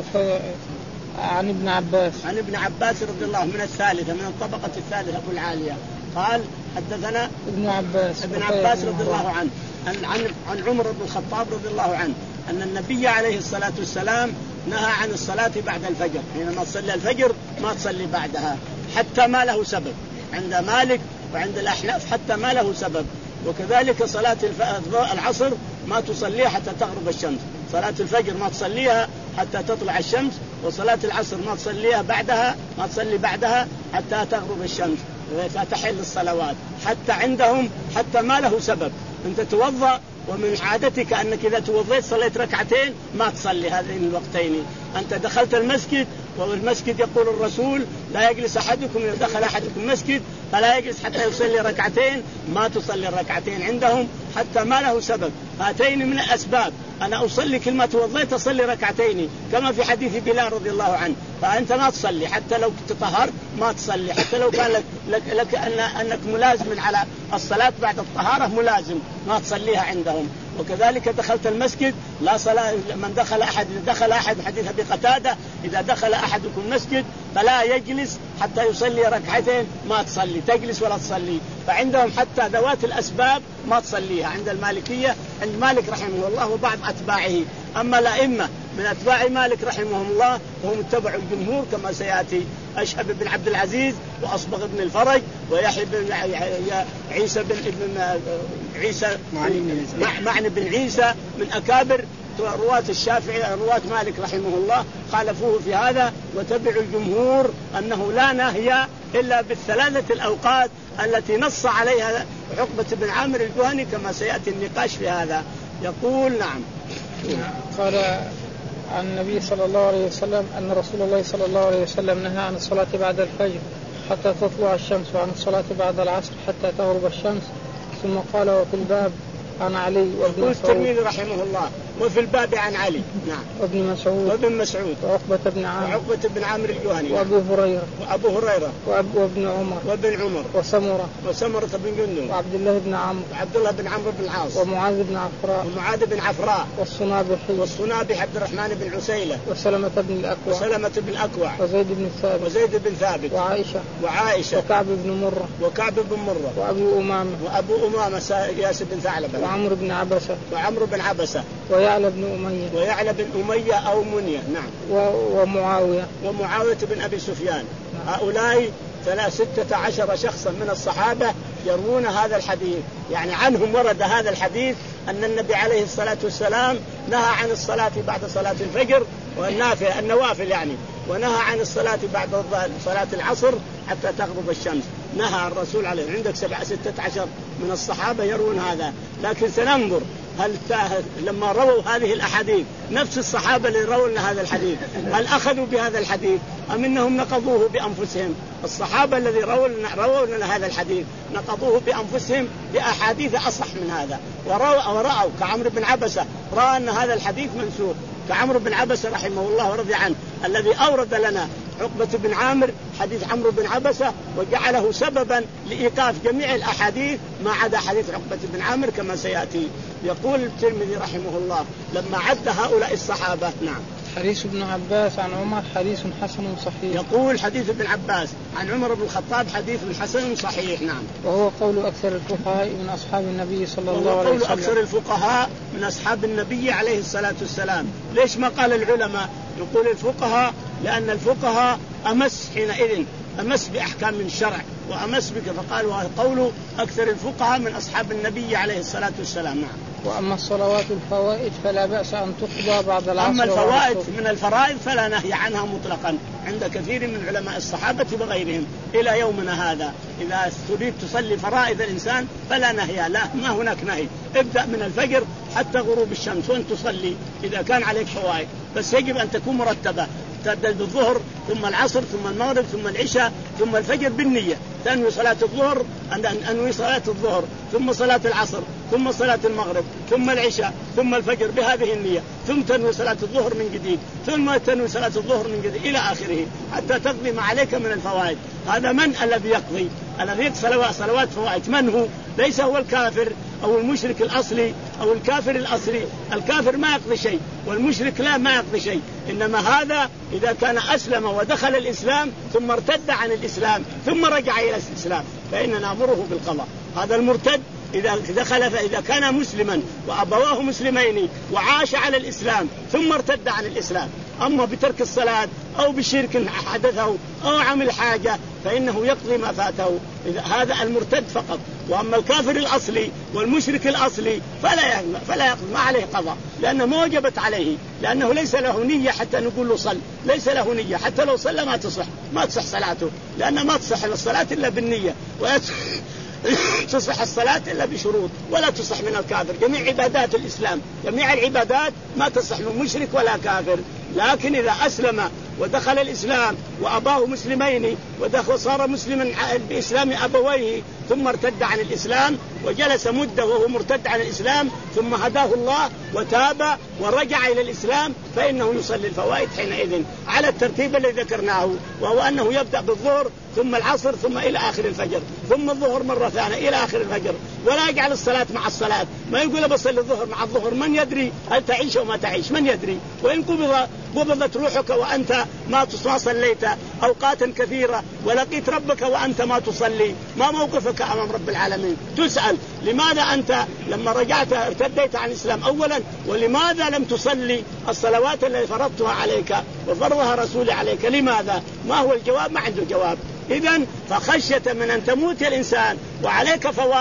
عن ابن عباس عن ابن عباس رضي الله من الثالثة من الطبقة الثالثة أبو العالية قال حدثنا ابن عباس ابن عباس رضي الله عنه عن عن عن عمر بن الخطاب رضي الله عنه أن النبي عليه الصلاة والسلام نهى عن الصلاة بعد الفجر. حينما تصلي الفجر ما تصلي بعدها حتى ما له سبب، عند مالك وعند الأحناف حتى ما له سبب. وكذلك صلاة العصر ما تصليها حتى تغرب الشمس، صلاة الفجر ما تصليها حتى تطلع الشمس، وصلاة العصر ما تصليها بعدها ما تصلي بعدها حتى تغرب الشمس، فتحل الصلوات حتى عندهم حتى ما له سبب. أنت توضأ ومن عادتك أنك إذا توضيت صليت ركعتين ما تصلي هذين الوقتين. أنت دخلت المسجد والمسجد يقول الرسول لا يجلس أحدكم إذا دخل أحدكم مسجد فلا يجلس حتى يصلي ركعتين، ما تصلي الركعتين عندهم حتى ما له سبب. هاتين من الأسباب. أنا أصلي كل ما توضيت أصلي ركعتين كما في حديث بلال رضي الله عنه، فأنت ما تصلي حتى لو كنت طهرت ما تصلي، حتى لو كان لك, لك, لك أن أنك ملازم على الصلاة بعد الطهارة ملازم ما تصليها عندهم. وكذلك دخلت المسجد لا صلاة من دخل أحد دخل أحد حديث أبي قتادة إذا دخل أحدكم المسجد فلا يجلس حتى يصلي ركعتين ما تصلي، تجلس ولا تصلي. فعندهم حتى ذوات الأسباب ما تصليها عند المالكية عند مالك رحمه الله وبعض أتباعه. أما الأئمة من أتباع مالك رحمهم الله وهم اتبعوا الجمهور كما سيأتي، أشهب بن عبد العزيز وأصبغ بن الفرج ويحيى بن عيسى بن ابن عيسى معني بن عيسى من أكابر رواة الشافعي رواة مالك رحمه الله خالفوه في هذا، وتبعوا الجمهور أنه لا نهي إلا بالثلاثة الأوقات التي نص عليها عقبة بن عامر الجهني كما سيأتي النقاش في هذا. يقول نعم. قال عن النبي صلى الله عليه وسلم أن رسول الله صلى الله عليه وسلم نهى عن الصلاة بعد الفجر حتى تطلع الشمس، وعن الصلاة بعد العصر حتى تغرب الشمس. ثم قال وفي الباب عن علي وابن مسعود. الترمذي رحمه الله وفي الباب عن علي نعم وابن مسعود وابن مسعود وعقبة بن عامر وعقبة بن عامر الجهني وأبو هريرة وأبو هريرة وأب وابن عمر وابن عمر وسمرة وسمرة بن جندب وعبد الله بن عمرو وعبد الله بن عمرو بن العاص ومعاذ بن عفراء ومعاذ بن عفراء والصنابحي والصنابح عبد الرحمن بن عسيلة وسلمة بن الأكوع وسلمة بن الأكوع وزيد بن ثابت وزيد بن ثابت وعائشة وعائشة وكعب بن مرة وكعب بن مرة وأبو أمامة وأبو أمامة ياس بن ثعلبة وعمرو بن عبسة وعمرو بن عبسة ويعلى بن أمية ويعلى بن أمية أو منية نعم و... ومعاوية ومعاوية بن أبي سفيان. نعم. هؤلاء ستة عشر شخصا من الصحابة يروون هذا الحديث، يعني عنهم ورد هذا الحديث أن النبي عليه الصلاة والسلام نهى عن الصلاة بعد صلاة الفجر والنافل النوافل يعني، ونهى عن الصلاة بعد صلاة العصر حتى تغرب الشمس. نهى الرسول عليه. عندك سبعة ستة عشر من الصحابة يروون هذا، لكن سننظر هل لما رووا هذه الأحاديث نفس الصحابة اللي رووا لنا هذا الحديث هل أخذوا بهذا الحديث أم إنهم نقضوه بأنفسهم؟ الصحابة الذي رووا لنا, رووا لنا هذا الحديث نقضوه بأنفسهم بأحاديث أصح من هذا، ورأوا, ورأوا كعمرو بن عبسة رأى أن هذا الحديث منسوخ. كعمرو بن عبسة رحمه الله ورضي عنه الذي أورد لنا عقبة بن عامر حديث عمرو بن عبسة وجعله سببا لإيقاف جميع الأحاديث ما عدا حديث عقبة بن عامر كما سيأتي. يقول الترمذي رحمه الله لما عد هؤلاء الصحابة نعم. حديث ابن عباس عن عمر حديث حسن صحيح. يقول حديث ابن عباس عن عمر بن الخطاب حديث حسن صحيح نعم. وهو قول أكثر الفقهاء من أصحاب النبي صلى الله عليه وسلم. وهو قول أكثر الفقهاء من أصحاب النبي عليه الصلاة والسلام. ليش ما قال العلماء؟ يقول الفقهاء لأن الفقهاء أمس حينئذ أمس بأحكام من الشرع وأمس بك، فقال قول أكثر الفقهاء من أصحاب النبي عليه الصلاة والسلام نعم. وأما الصلوات الفوائد فلا بأس أن تقضى بعد العصر. أما الفوائد من الفرائض فلا نهي عنها مطلقا عند كثير من علماء الصحابة وغيرهم إلى يومنا هذا. إذا تريد تصلي فرائض الإنسان فلا نهي، لا ما هناك نهي. ابدأ من الفجر حتى غروب الشمس وأن تصلي إذا كان عليك فوائد، بس يجب أن تكون مرتبة. تبدأ بالظهر ثم العصر ثم المغرب ثم العشاء ثم الفجر بالنية، تنوي صلاة الظهر أن أنوي صلاة الظهر ثم صلاة العصر ثم صلاة المغرب ثم العشاء ثم الفجر بهذه النية، ثم تنوي صلاة الظهر من جديد ثم تنوي صلاة الظهر من جديد إلى آخره حتى تقضي ما عليك من الفوائد. هذا من الذي يقضي؟ الذي يقضي صلوات فوائد من هو؟ ليس هو الكافر أو المشرك الأصلي أو الكافر الأصلي. الكافر ما يقضي شيء والمشرك لا ما يقضي شيء، إنما هذا إذا كان أسلم ودخل الإسلام ثم ارتد عن الإسلام ثم رجع إلى الإسلام فإننا نأمره بالقضاء. هذا المرتد إذا دخل فإذا كان مسلما وأبواه مسلمين وعاش على الإسلام ثم ارتد عن الإسلام، أما بترك الصلاة أو بشرك حدثه أو عمل حاجة فإنه يقضي ما فاته. إذا هذا المرتد فقط. وأما الكافر الأصلي والمشرك الأصلي فلا فلا يقضي ما عليه قضاء لأنه ما وجبت عليه، لأنه ليس له نية حتى نقول له صل، ليس له نية حتى لو صلى ما تصح ما تصح صلاته، لأن ما تصح الصلاة إلا بالنية ولا تصح الصلاة إلا بشروط، ولا تصح من الكافر. جميع عبادات الإسلام جميع العبادات ما تصح من مشرك ولا كافر. لكن إذا أسلم ودخل الإسلام وأباه مسلمين ودخل صار مسلما بإسلام أبويه ثم ارتد عن الإسلام وجلس مدة وهو مرتد عن الإسلام ثم هداه الله وتاب ورجع إلى الإسلام فإنه يصلي الفوائد حينئذ على الترتيب الذي ذكرناه، وهو أنه يبدأ بالظهر ثم العصر ثم إلى آخر الفجر ثم الظهر مرة ثانية إلى آخر الفجر، ولا يجعل الصلاة مع الصلاة. ما يقول بصلي الظهر مع الظهر، من يدري هل تعيش أو ما تعيش؟ من يدري؟ وإن قبض قبضت روحك وأنت ما صليت أوقاتا كثيرة ولقيت ربك وأنت ما تصلي، ما موقفك أمام رب العالمين؟ تسأل لماذا أنت لما رجعت ارتديت عن الإسلام أولا، ولماذا لم تصلي الصلوات التي فرضتها عليك وفرضها رسولي عليك؟ لماذا؟ ما هو الجواب؟ ما عنده جواب. إذن فخشية من أن تموت الإنسان وعليك فوائد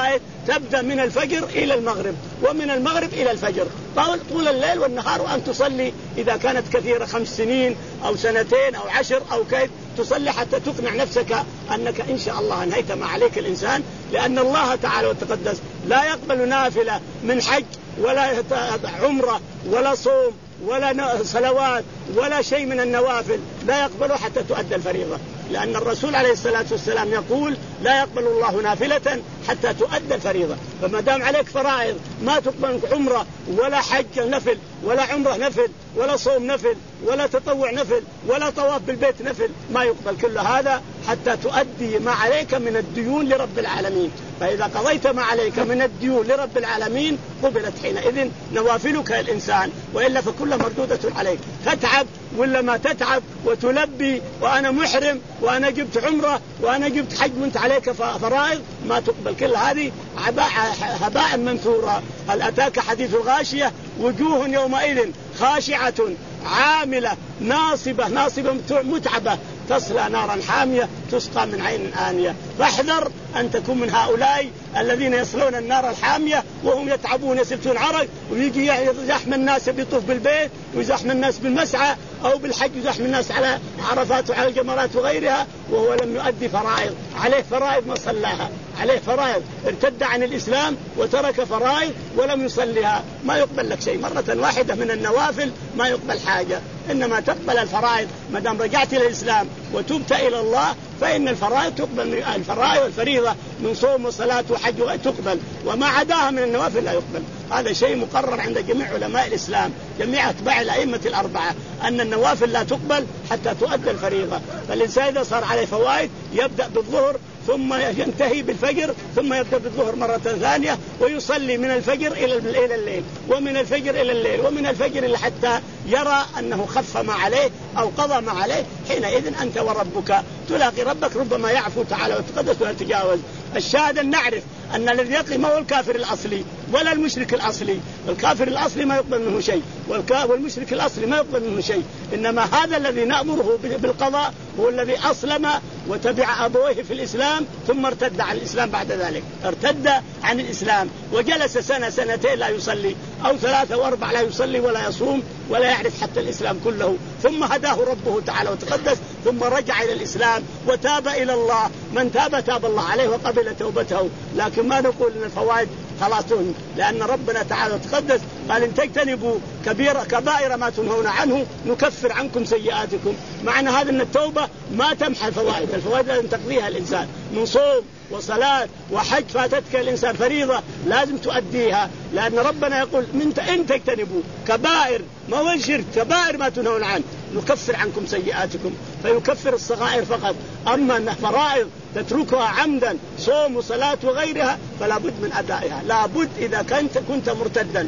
تبدأ من الفجر إلى المغرب، ومن المغرب إلى الفجر طول الليل والنهار، وأن تصلي إذا كانت كثيرة خمس سنين أو سنتين أو عشر أو كيف تصلي حتى تقنع نفسك أنك إن شاء الله أنهيت ما عليك الإنسان. لأن الله تعالى وتقدس لا يقبل نافلة من حج ولا عمرة ولا صوم ولا صلوات ولا شيء من النوافل، لا يقبله حتى تؤدى الفريضة. لأن الرسول عليه الصلاة والسلام يقول لا يقبل الله نافلة حتى تؤدى الفريضة. فما دام عليك فرائض ما تقبل عمرة ولا حج نفل ولا عمرة نفل ولا صوم نفل ولا تطوع نفل ولا طواف بالبيت نفل، ما يقبل كل هذا حتى تؤدي ما عليك من الديون لرب العالمين. فإذا قضيت ما عليك من الديون لرب العالمين قبلت حينئذ نوافلك الإنسان، وإلا فكلها مردودة عليك. تتعب ولا ما تتعب وتلبي وأنا محرم وأنا جبت عمرة وأنا جبت حج وانت عليك فرائض، ما تقبل كل هذه هباء منثورا. هل أتاك حديث الغاشية وجوه يومئذ خاشعة عاملة ناصبة ناصبة متعبة تصلى نارا حامية تسقى من عين آنية. فاحذر أن تكون من هؤلاء الذين يصلون النار الحامية وهم يتعبون يسلتون عرق، ويجي يزحم الناس بيطوف بالبيت ويزحم الناس بالمسعى أو بالحج، يزحم الناس على عرفات وعلى الجمرات وغيرها وهو لم يؤدي فرائض. عليه فرائض ما صلاها، عليه فرائض ارتد عن الإسلام وترك فرائض ولم يصليها، ما يقبل لك شيء. مرة واحدة من النوافل ما يقبل حاجة، إنما تقبل الفرائض. ما دام رجعت إلى الإسلام وتبت إلى الله فإن الفرائض تقبل، الفرائض والفريضة من صوم وصلاة وحج تقبل، وما عداها من النوافل لا يقبل. هذا شيء مقرر عند جميع علماء الإسلام، جميع أتباع الأئمة الأربعة، أن النوافل لا تقبل حتى تؤدى الفريضة. فالإنسان إذا صار عليه فوائد يبدأ بالظهر ثم ينتهي بالفجر ثم يبدأ بالظهر مرة ثانية ويصلي من الفجر إلى الليل ومن الفجر إلى الليل ومن الفجر إلى حتى يرى أنه خف ما عليه أو قضى ما عليه. حينئذ أنت وربك تلاقي ربك ربما يعفو تعالى وتقدس ويتجاوز. الشاهد أن نعرف أن الذي يقي ما هو الكافر الأصلي ولا المشرك الأصلي. الكافر الأصلي ما يقبل منه شيء والمشرك الأصلي ما يقبل منه شيء، إنما هذا الذي نأمره بالقضاء هو الذي أسلم وتبع أبويه في الإسلام ثم ارتد عن الإسلام بعد ذلك، ارتد عن الإسلام وجلس سنة سنتين لا يصلي أو ثلاثة وأربع لا يصلي ولا يصوم ولا يعرف حتى الإسلام كله، ثم هداه ربه تعالى وتقدس ثم رجع إلى الإسلام وتاب إلى الله. من تاب تاب الله عليه وقبل توبته. لكن ما نقول إن الفوائد خلاص، لأن ربنا تعالى وتقدس قال إن تجتنبوا كبيرة كبائر ما تنهون عنه نكفر عنكم سيئاتكم. معنى هذا أن التوبة ما تمحى الفوائد، الفوائد لازم تقضيها الإنسان من صوم وصلاة وحج. فاتتك الإنسان فريضة لازم تؤديها، لأن ربنا يقول من إن تجتنبوا كبائر ما هو الشرك كبائر ما تنهون عنه نكفر عنكم سيئاتكم. فيكفر الصغائر فقط، أما أن فرائض تتركها عمدا صوم وصلاة وغيرها فلا بد من أدائها. لا بد إذا كنت كنت مرتدا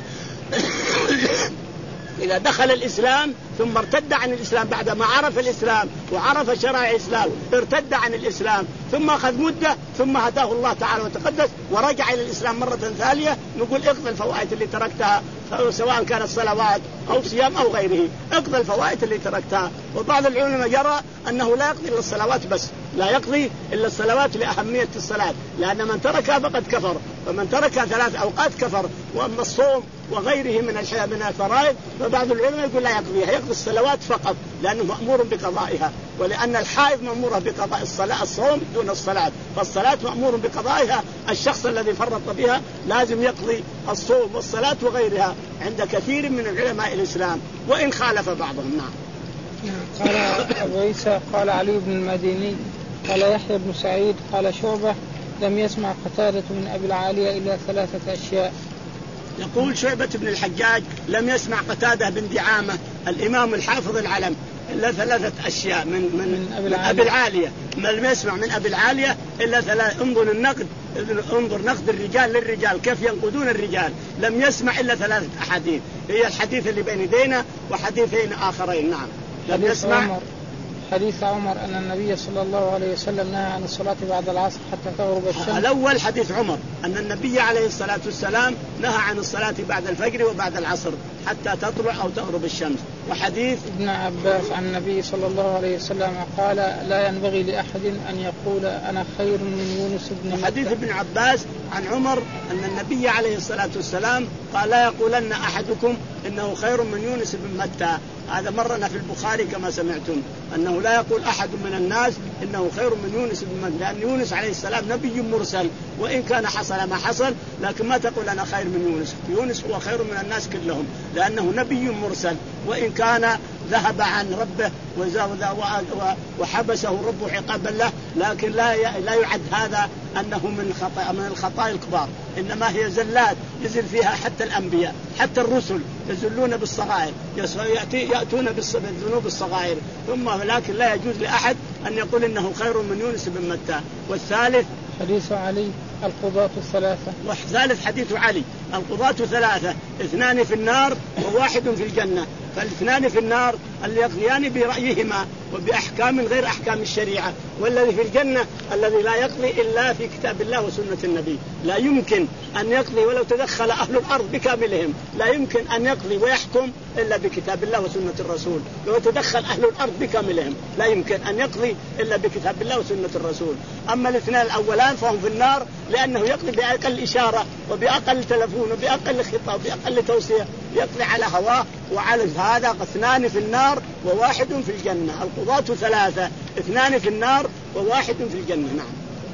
إذا دخل الإسلام ثم ارتد عن الإسلام بعد ما عرف الإسلام وعرف شرائع الإسلام ارتد عن الإسلام ثم أخذ مدة ثم هداه الله تعالى وتقدس ورجع إلى الإسلام مرة ثانية، نقول اقضي الفوائد اللي تركتها سواء كانت صلوات أو صيام أو غيره، اقضي الفوائد اللي تركتها. وبعض العلماء يرى أنه لا يقضي إلا الصلوات بس، لا يقضي إلا الصلوات لأهمية الصلاة، لأن من تركها فقد كفر، ومن تركها ثلاث أوقات كفر. وأما الصوم وغيره من من الفرائض فبعض العلماء يقول لا يقضيها، يقضي الصلوات فقط لأنه مأمور بقضائها، ولأن الحائض مأمورة بقضاء الصلاة الصوم دون الصلاة، فالصلاة مأمور بقضائها. الشخص الذي فرط بها لازم يقضي الصوم والصلاة وغيرها عند كثير من العلماء الإسلام وإن خالف بعضهم. نعم. قال أبو عيسى قال علي بن المديني قال يحيى بن سعيد قال شعبة لم يسمع قتادة من أبي العالية إلا ثلاثة أشياء. يقول شعبة بن الحجاج لم يسمع قتادة بن دعامة الإمام الحافظ العلم إلا ثلاثة أشياء من, من, من, أبي, من أبي العالية. ما لم يسمع من أبي العالية إلا ثلاثة. انظر النقد، انظر نقد الرجال للرجال كيف ينقدون الرجال. لم يسمع إلا ثلاثة أحاديث، هي الحديث اللي بين يدينا وحديثين آخرين. نعم. لم يسمع حديث عمر أن النبي صلى الله عليه وسلم نهى عن الصلاة بعد العصر حتى تغرب الشمس. الأول حديث عمر أن النبي عليه الصلاة والسلام نهى عن الصلاة بعد الفجر وبعد العصر حتى تطلع أو تغرب الشمس. وحديث ابن عباس عن النبي صلى الله عليه وسلم قال لا ينبغي لأحد أن يقول أنا خير من يونس بن متى. حديث ابن عباس عن عمر أن النبي عليه الصلاة والسلام قال لا يقولن أحدكم إنه خير من يونس بن متى. هذا مرنا في البخاري كما سمعتم أنه لا يقول أحد من الناس إنه خير من يونس بن متى، لأن يونس عليه السلام نبي مرسل وإن كان حصل ما حصل، لكن ما تقول أنا خير من يونس. يونس هو خير من الناس كلهم لأنه نبي مرسل وإن كان ذهب عن ربه وحبسه ربه عقابا له، لكن لا لا يعد هذا أنه من خطأ من الخطايا الكبار، إنما هي زلات يزل فيها حتى الأنبياء حتى الرسل يزلون بالصغائر يأتون بالذنوب الصغائر ثم، لكن لا يجوز لأحد أن يقول إنه خير من يونس بن متى. والثالث حديث علي القضاة الثلاثة. والثالث حديث علي القضاة ثلاثة اثنان في النار وواحد في الجنة. فالاثنان في النار اللي يقضيان برأيهما وبأحكام غير أحكام الشريعة، والذي في الجنة الذي لا يقضي إلا في كتاب الله وسنة النبي. لا يمكن أن يقضي ولو تدخل أهل الأرض بكاملهم، لا يمكن أن يقضي ويحكم إلا بكتاب الله وسنة الرسول. لو تدخل أهل الأرض بكاملهم لا يمكن أن يقضي إلا بكتاب الله وسنة الرسول. أما الاثنان الأولان فهم في النار لأنه يقضي بأقل إشارة وبأقل تلفون وبأقل خطاب وبأقل توصية، يقضي على هواه. وعلى هذا اثنان في النار وواحد في الجنة. القضاة ثلاثة اثنان في النار وواحد في الجنة. نعم.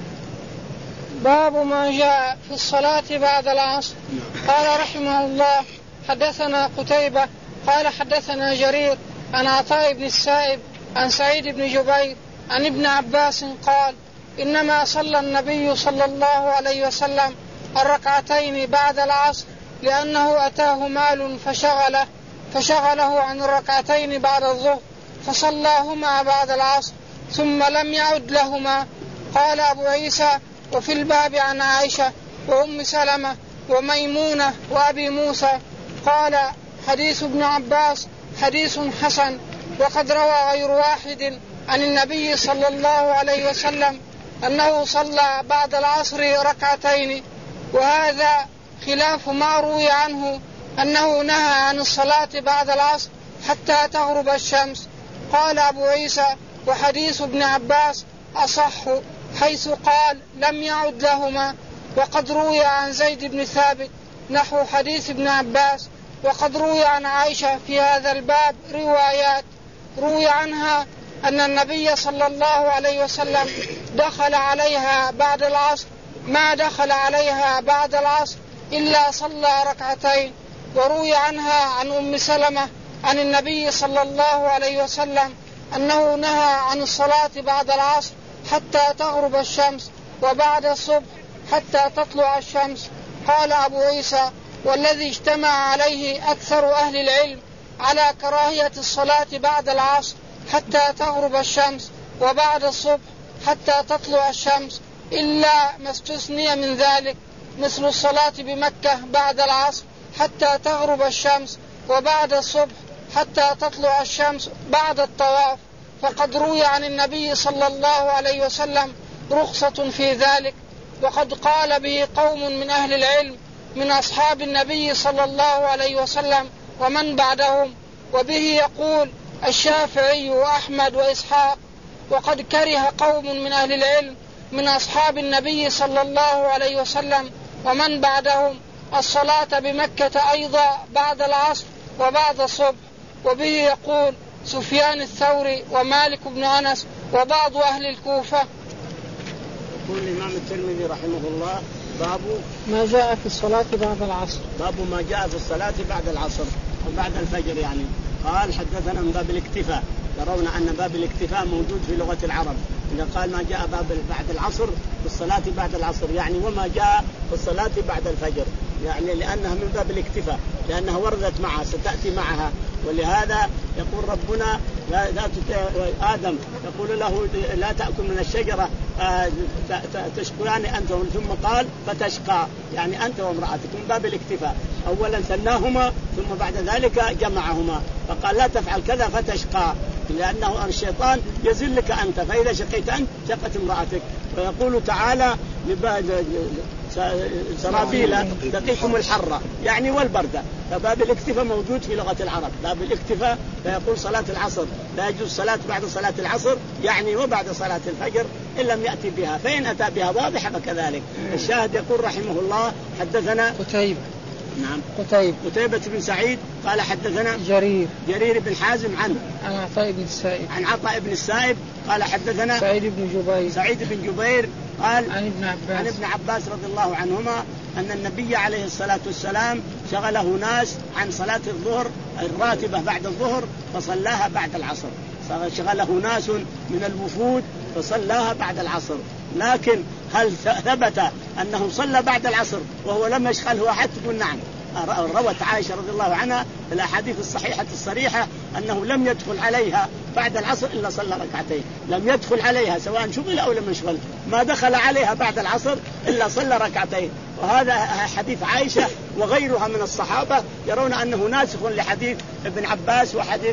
باب ما جاء في الصلاة بعد العصر. قال رحمه الله حدثنا قتيبة قال حدثنا جرير عن عطاء بن السائب عن سعيد بن جبير عن ابن عباس قال إنما صلى النبي صلى الله عليه وسلم الركعتين بعد العصر لأنه أتاه مال فشغله فشغله عن الركعتين بعد الظهر فصلاهما بعد العصر ثم لم يعد لهما. قال أبو عيسى وفي الباب عن عائشة وأم سلمة وميمونة وأبي موسى. قال حديث ابن عباس حديث حسن، وقد روى غير واحد عن النبي صلى الله عليه وسلم أنه صلى بعد العصر ركعتين، وهذا خلاف ما روي عنه أنه نهى عن الصلاة بعد العصر حتى تغرب الشمس. قال أبو عيسى وحديث ابن عباس أصح حيث قال لم يعد لهما، وقد روي عن زيد بن ثابت نحو حديث ابن عباس، وقد روي عن عائشة في هذا الباب روايات. روي عنها أن النبي صلى الله عليه وسلم دخل عليها بعد العصر ما دخل عليها بعد العصر إلا صلى ركعتين. وروي عنها عن أم سلمة عن النبي صلى الله عليه وسلم أنه نهى عن الصلاة بعد العصر حتى تغرب الشمس وبعد الصبح حتى تطلع الشمس. قال أبو عيسى والذي اجتمع عليه أكثر أهل العلم على كراهية الصلاة بعد العصر حتى تغرب الشمس وبعد الصبح حتى تطلع الشمس إلا ما استثني من ذلك، مثل الصلاة بمكة بعد العصر حتى تغرب الشمس وبعد الصبح حتى تطلع الشمس بعد الطواف، فقد روي عن النبي صلى الله عليه وسلم رخصة في ذلك، وقد قال به قوم من أهل العلم من أصحاب النبي صلى الله عليه وسلم ومن بعدهم، وبه يقول الشافعي وأحمد وإسحاق. وقد كره قوم من أهل العلم من أصحاب النبي صلى الله عليه وسلم ومن بعدهم الصلاة بمكة أيضا بعد العصر وبعد الصبح، وبه يقول سفيان الثوري ومالك بن أنس وبعض أهل الكوفة. يقول الإمام الترمذي رحمه الله باب ما جاء في الصلاة بعد العصر. باب ما جاء في الصلاة بعد العصر وبعد الفجر يعني. قال حدثنا من باب الاكتفاء، ترون أن باب الاكتفاء موجود في لغة العرب، إذا قال ما جاء باب بعد العصر في الصلاة بعد العصر يعني وما جاء في الصلاة بعد الفجر، يعني لأنها من باب الاكتفاء لأنها وردت معها ستأتي معها. ولهذا يقول ربنا لا آدم يقول له لا تأكل من الشجرة تشقيان أنت، ثم قال فتشقى يعني أنت وامرأتك، من باب الاكتفاء. أولا ثناهما ثم بعد ذلك جمعهما، فقال لا تفعل كذا فتشقى، لأنه الشيطان يزلك أنت، فإذا شقيت أنت شقت امرأتك. ويقول تعالى سرابيل تقيكم الحر يعني والبردة. فباب الاكتفاء موجود في لغة العرب، باب الاكتفاء. فيقول صلاة العصر لا يجوز صلاة بعد صلاة العصر يعني وبعد صلاة الفجر إن لم يأتي بها، فإن أتى بها واضحة فكذلك. الشاهد يقول رحمه الله حدثنا قتيبة نعم قتيبة قتيبة بن سعيد قال حدثنا جرير جرير بن حازم عنه عن عطاء بن السائب عن عطاء بن السائب قال حدثنا سعيد بن جبير سعيد بن جبير قال عن ابن عباس عن ابن عباس رضي الله عنهما أن النبي عليه الصلاة والسلام شغله ناس عن صلاة الظهر الراتبة بعد الظهر فصلاها بعد العصر. شغله ناس من الوفود فصلاها بعد العصر. لكن هل ثبت أنه صلى بعد العصر وهو لم يشغله أحد؟ تقول نعم. روت عائشة رضي الله عنها في الأحاديث الصحيحة الصريحة أنه لم يدخل عليها بعد العصر إلا صلى ركعتين، لم يدخل عليها سواء شغل أو لم يشغل، ما دخل عليها بعد العصر إلا صلى ركعتين. وهذا حديث عائشة وغيرها من الصحابة يرون أنه ناسخ لحديث ابن عباس وحديث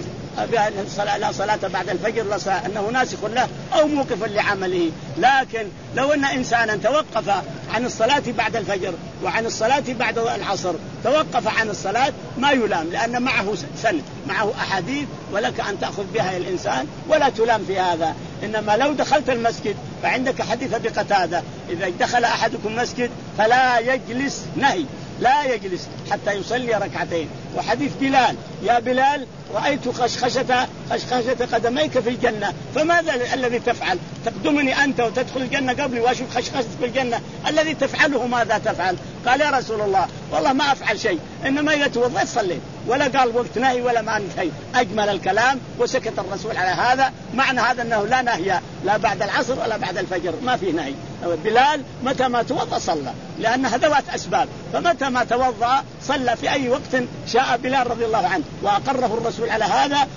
لا صلاة بعد الفجر لا صلاة، أنه ناسخ له أو موقف لعمله. لكن لو أن إنسانا توقف عن الصلاة بعد الفجر وعن الصلاة بعد العصر، توقف عن الصلاة ما يلام، لأن معه سند معه أحاديث ولك أن تأخذ بها الإنسان ولا تلام في هذا. إنما لو دخلت المسجد فعندك حديث بقتادة إذا دخل أحدكم مسجد فلا يجلس، نهي لا يجلس حتى يصلي ركعتين. وحديث بلال يا بلال رأيت خشخشة خشخشة قدميك في الجنة فماذا الذي تفعل؟ تقدمني أنت وتدخل الجنة قبلي وأشوف خشخشة في الجنة، الذي تفعله ماذا تفعل؟ قال يا رسول الله والله ما أفعل شيء، إنما إذا توضأت صليت. ولا قال وقت نهي ولا ما نهي، أجمل الكلام وسكت الرسول على هذا. معنى هذا أنه لا نهي لا بعد العصر ولا بعد الفجر، ما فيه نهي. بلال متى ما توضأ صلى، لأن ذوات أسباب، فمتى ما توضأ صلى في أي وقت شاء بلال رضي الله عنه. وأقره الرسول على هذا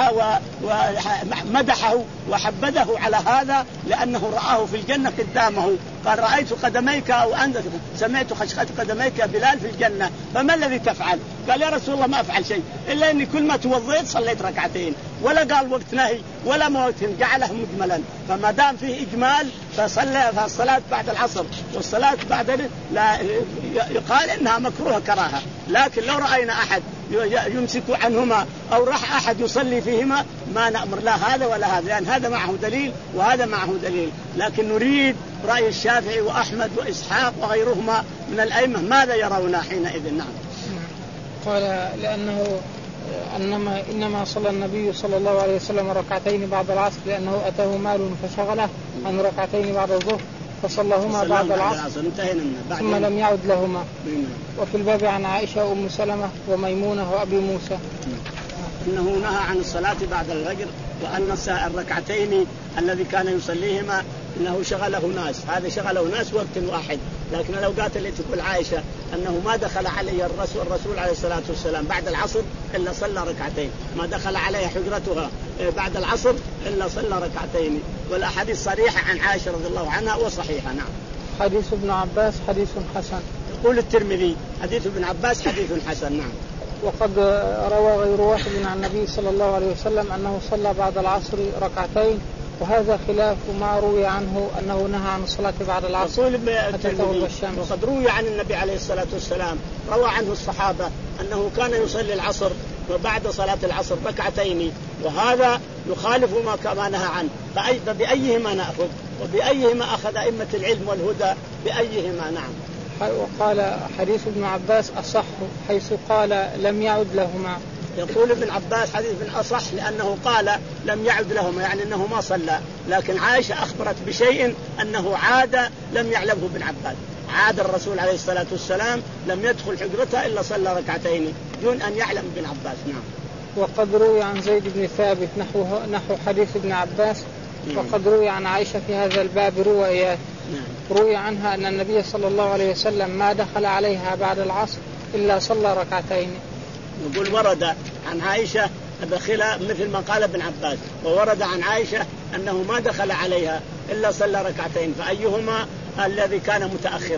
ومدحه وحبده على هذا لأنه رآه في الجنة قدامه. قال رأيت قدميك أو أنت سمعت خشخة قدميك يا بلال في الجنة، فما الذي تفعل؟ قال يا رسول الله ما أفعل شيء إلا أني كل ما توضيت صليت ركعتين. ولا قال وقت نهي ولا موت، جعله مجملا. فما دام فيه إجمال فصلى فالصلاة بعد العصر والصلاة بعد لا يقال إنها مكروه كراهة. لكن لو رأينا أحد يمسك عنهما أو راح أحد يصلي فيهما ما نأمر لا هذا ولا هذا، لأن هذا معه دليل وهذا معه دليل. لكن نريد رأي الشافعي وأحمد وإسحاق وغيرهما من الأئمة ماذا يرون حينئذ. نعم. قال لأنه إنما إنما صلى النبي صلى الله عليه وسلم ركعتين بعد العصر لأنه أتاه مال فشغله عن ركعتين بعد الظهر فصلىهما بعد العصر ثم لم يعد لهما. وفي الباب عن عائشة وأم سلمة وميمونة وأبي موسى إنه نهى عن الصلاة بعد الفجر، وأن الركعتين الذي كان يصليهما إنه شغله ناس، هذا شغله ناس وقت واحد. لكن لو قالت اللي تقول عائشة أنه ما دخل علي الرسول, الرسول عليه الصلاة والسلام بعد العصر إلا صلى ركعتين، ما دخل عليها حجرتها بعد العصر إلا صلى ركعتين. والأحاديث صريحة عن عائشة رضي الله عنها وصحيحة. نعم. حديث ابن عباس حديث حسن. يقول الترمذي حديث ابن عباس حديث حسن. نعم. وقد روى غير واحد عن النبي صلى الله عليه وسلم أنه صلى بعد العصر ركعتين، وهذا خلاف ما روي عنه أنه نهى عن الصلاة بعد العصر حتى تغرب الشمس. وقد روي عن النبي عليه الصلاة والسلام روى عنه الصحابة أنه كان يصلي العصر وبعد صلاة العصر ركعتين، وهذا يخالف ما كما نهى عنه. فبأيهما نأخذ وبأيهما أخذ أئمة العلم والهدى بأيهما؟ نعم. وقال حديث ابن عباس أصح حيث قال لم يعد لهما. يقول ابن عباس حديث ابن أصح لأنه قال لم يعد لهما، يعني أنه ما صلى. لكن عائشة أخبرت بشيء أنه عاد لم يعلمه ابن عباس، عاد الرسول عليه الصلاة والسلام لم يدخل حجرته إلا صلى ركعتين دون أن يعلم ابن عباس. نعم. وقد روي عن زيد بن ثابت نحو نحو حديث ابن عباس. وقد روي عن عائشة في هذا الباب روايات. روي عنها أن النبي صلى الله عليه وسلم ما دخل عليها بعد العصر إلا صلى ركعتين. يقول ورد عن عائشة دخل مثل ما قال ابن عباس، وورد عن عائشة أنه ما دخل عليها إلا صلى ركعتين، فأيهما الذي كان متأخرا؟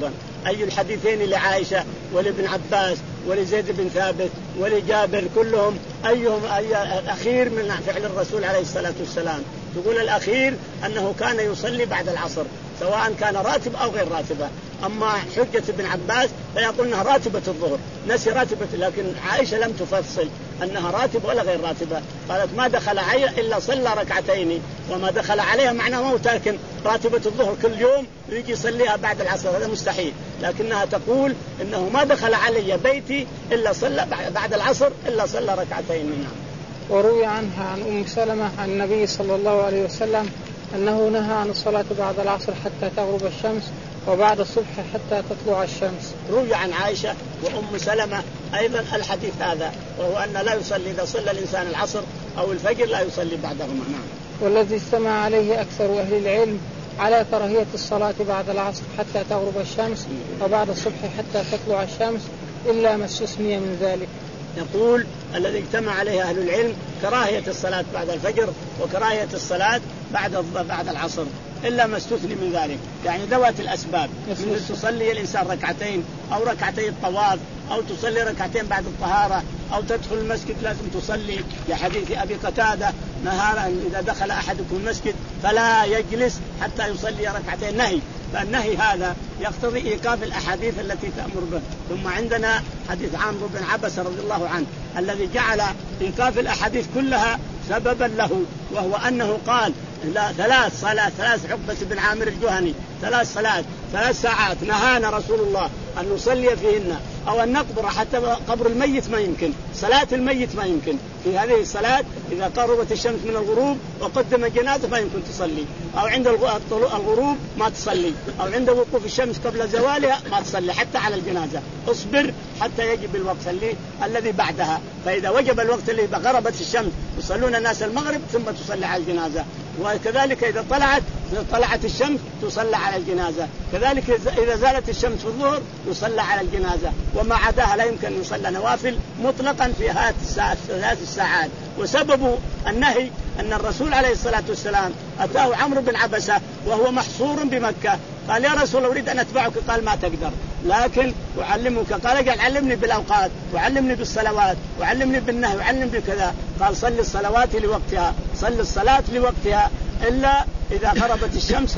أي الحديثين لعائشة ولابن عباس ولزيد بن ثابت ولجابر كلهم أيهم أي الأخير من فعل الرسول عليه الصلاة والسلام؟ تقول الأخير أنه كان يصلي بعد العصر سواء كان راتب أو غير راتبة. أما حجة ابن عباس فيقول أنها راتبة الظهر، نسي راتبة، لكن عائشة لم تفصل أنها راتبة ولا غير راتبة، قالت ما دخل علي إلا صلى ركعتين، وما دخل عليها معناه ما هو تارك راتبة الظهر كل يوم يجي يصليها بعد العصر، هذا مستحيل، لكنها تقول إنه ما دخل علي بيتي إلا صلى بعد العصر إلا صلى ركعتين. نعم. وروي عنها عن أم سلمة عن النبي صلى الله عليه وسلم أنه نهى عن الصلاة بعد العصر حتى تغرب الشمس وبعد الصبح حتى تطلع الشمس. روي عن عائشة وأم سلمة أيضا الحديث هذا، وهو أن لا يصلي إذا صلى الإنسان العصر أو الفجر لا يصلي بعدهما. نعم. والذي استمع عليه أكثر أهل العلم على كراهية الصلاة بعد العصر حتى تغرب الشمس وبعد الصبح حتى تطلع الشمس إلا ما استثني من ذلك. يقول الذي اجتمع عليه أهل العلم كراهية الصلاة بعد الفجر وكراهية الصلاة بعد بعد العصر إلا ما استثني من ذلك، يعني ذوات الأسباب، مثل تصلي الإنسان ركعتين أو ركعتي الطواف أو تصلي ركعتين بعد الطهارة أو تدخل المسجد لازم تصلي، لحديث أبي قتادة نهارا إذا دخل أحدكم المسجد فلا يجلس حتى يصلي ركعتين، نهي، فالنهي هذا يقتضي إيقاف الأحاديث التي تأمر به. ثم عندنا حديث عمرو بن عبس رضي الله عنه الذي جعل إيقاف الأحاديث كلها سببا له، وهو أنه قال لا ثلاث صلاة ثلاث عقبة بن عامر الجهني ثلاث صلاة ثلاث ساعات نهانا رسول الله أن نصلي فيهن أو أن نقبر، حتى قبر الميت ما يمكن، صلاة الميت ما يمكن، في هذه الصلاة إذا قربت الشمس من الغروب وقدم جنازة ما يمكن تصلي، أو عند الغروب ما تصلي، أو عند وقوف الشمس قبل زوالها ما تصلي حتى على الجنازة، اصبر حتى يجب الوقت اللي الذي بعدها، فإذا وجب الوقت اللي غربت الشمس يصلون الناس المغرب ثم تصلي على الجنازة، وكذلك إذا طلعت إذا طلعت الشمس تصلى على الجنازة، كذلك إذا زالت الشمس في الظهر يصلى على الجنازة، وما عداها لا يمكن أن يصلى نوافل مطلقا في هذه الثلاث الساعات. وسبب النهي أن الرسول عليه الصلاة والسلام أتاه عمرو بن عبسة وهو محصور بمكة، قال يا رسول الله أريد أن أتبعك، قال ما تقدر، لكن أعلمك، قال قال علمني بالأوقات وعلمني بالصلوات وعلمني بالنهي وعلمني بكذا، قال صل الصلوات لوقتها، صل الصلاة لوقتها إلا إذا غربت الشمس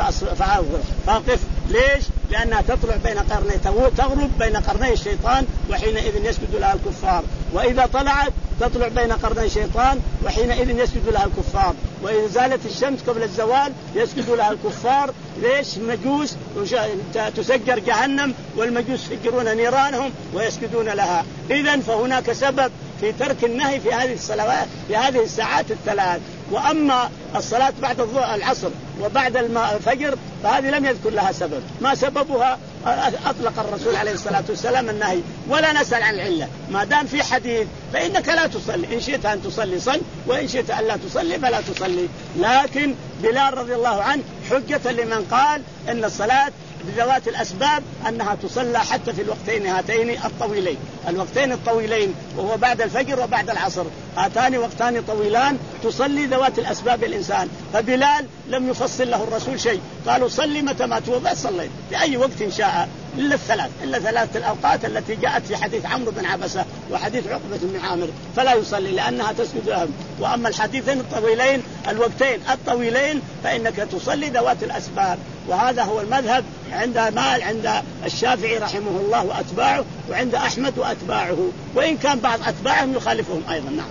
فاقف. ليش؟ لأنها تطلع بين قرني تغرب بين قرني الشيطان وحينئذ يسجد لها الكفار، وإذا طلعت تطلع بين قرني الشيطان وحينئذ يسجد لها الكفار، وإذا زالت الشمس قبل الزوال يسجد لها الكفار. ليش؟ مجوس تسجر جهنم والمجوس يفجرون نيرانهم ويسجدون لها. إذن فهناك سبب في ترك النهي في هذه الصلوات في هذه الساعات الثلاث. وأما الصلاة بعد العصر وبعد الفجر فهذه لم يذكر لها سبب، ما سببها؟ أطلق الرسول عليه الصلاة والسلام النهي ولا نسأل عن العلة، ما دام في حديث فإنك لا تصلي، إن شئت أن تصلي صل وإن شئت أن لا تصلي فلا تصلي. لكن بلال رضي الله عنه حجة لمن قال إن الصلاة بذوات الأسباب أنها تصلى حتى في الوقتين هاتين الطويلين، الوقتين الطويلين وهو بعد الفجر وبعد العصر، هاتان وقتان طويلان تصلي ذوات الأسباب الإنسان. فبلال لم يفصل له الرسول شيء، قالوا صلي متى ما توضأ صلي في أي وقت شاء إلا الثلاث إلا ثلاث الأوقات التي جاءت في حديث عمرو بن عبسة وحديث عقبة بن عامر فلا يصلي لأنها تسجد لهم. وأما الحديثين الطويلين الوقتين الطويلين فإنك تصلي ذوات الأسباب. وهذا هو المذهب عند مال عند الشافعي رحمه الله وأتباعه، وعند أحمد وأتباعه، وإن كان بعض أتباعهم يخالفهم أيضا. نعم.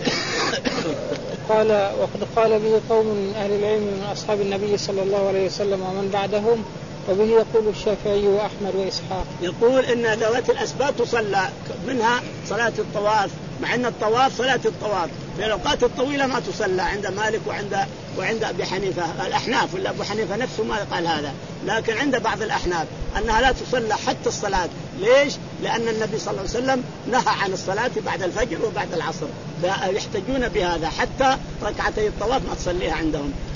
قال وقد قال به قوم من أهل العلم من أصحاب النبي صلى الله عليه وسلم ومن بعدهم، وبه يقول الشافعي وأحمد وإسحاق. يقول إن ذوات الأسباب تصلى منها صلاة الطواف، مع أن الطواف صلاة الطواف في الأوقات الطويلة ما تصلى عند مالك وعند وعند أبي حنيفة الأحناف، ولا أبو حنيفة نفسه ما قال هذا، لكن عند بعض الأحناف أنها لا تصلى حتى الصلاة. ليش؟ لأن النبي صلى الله عليه وسلم نهى عن الصلاة بعد الفجر وبعد العصر، يحتاجون بهذا حتى ركعتي الطواف ما تصليها عندهم.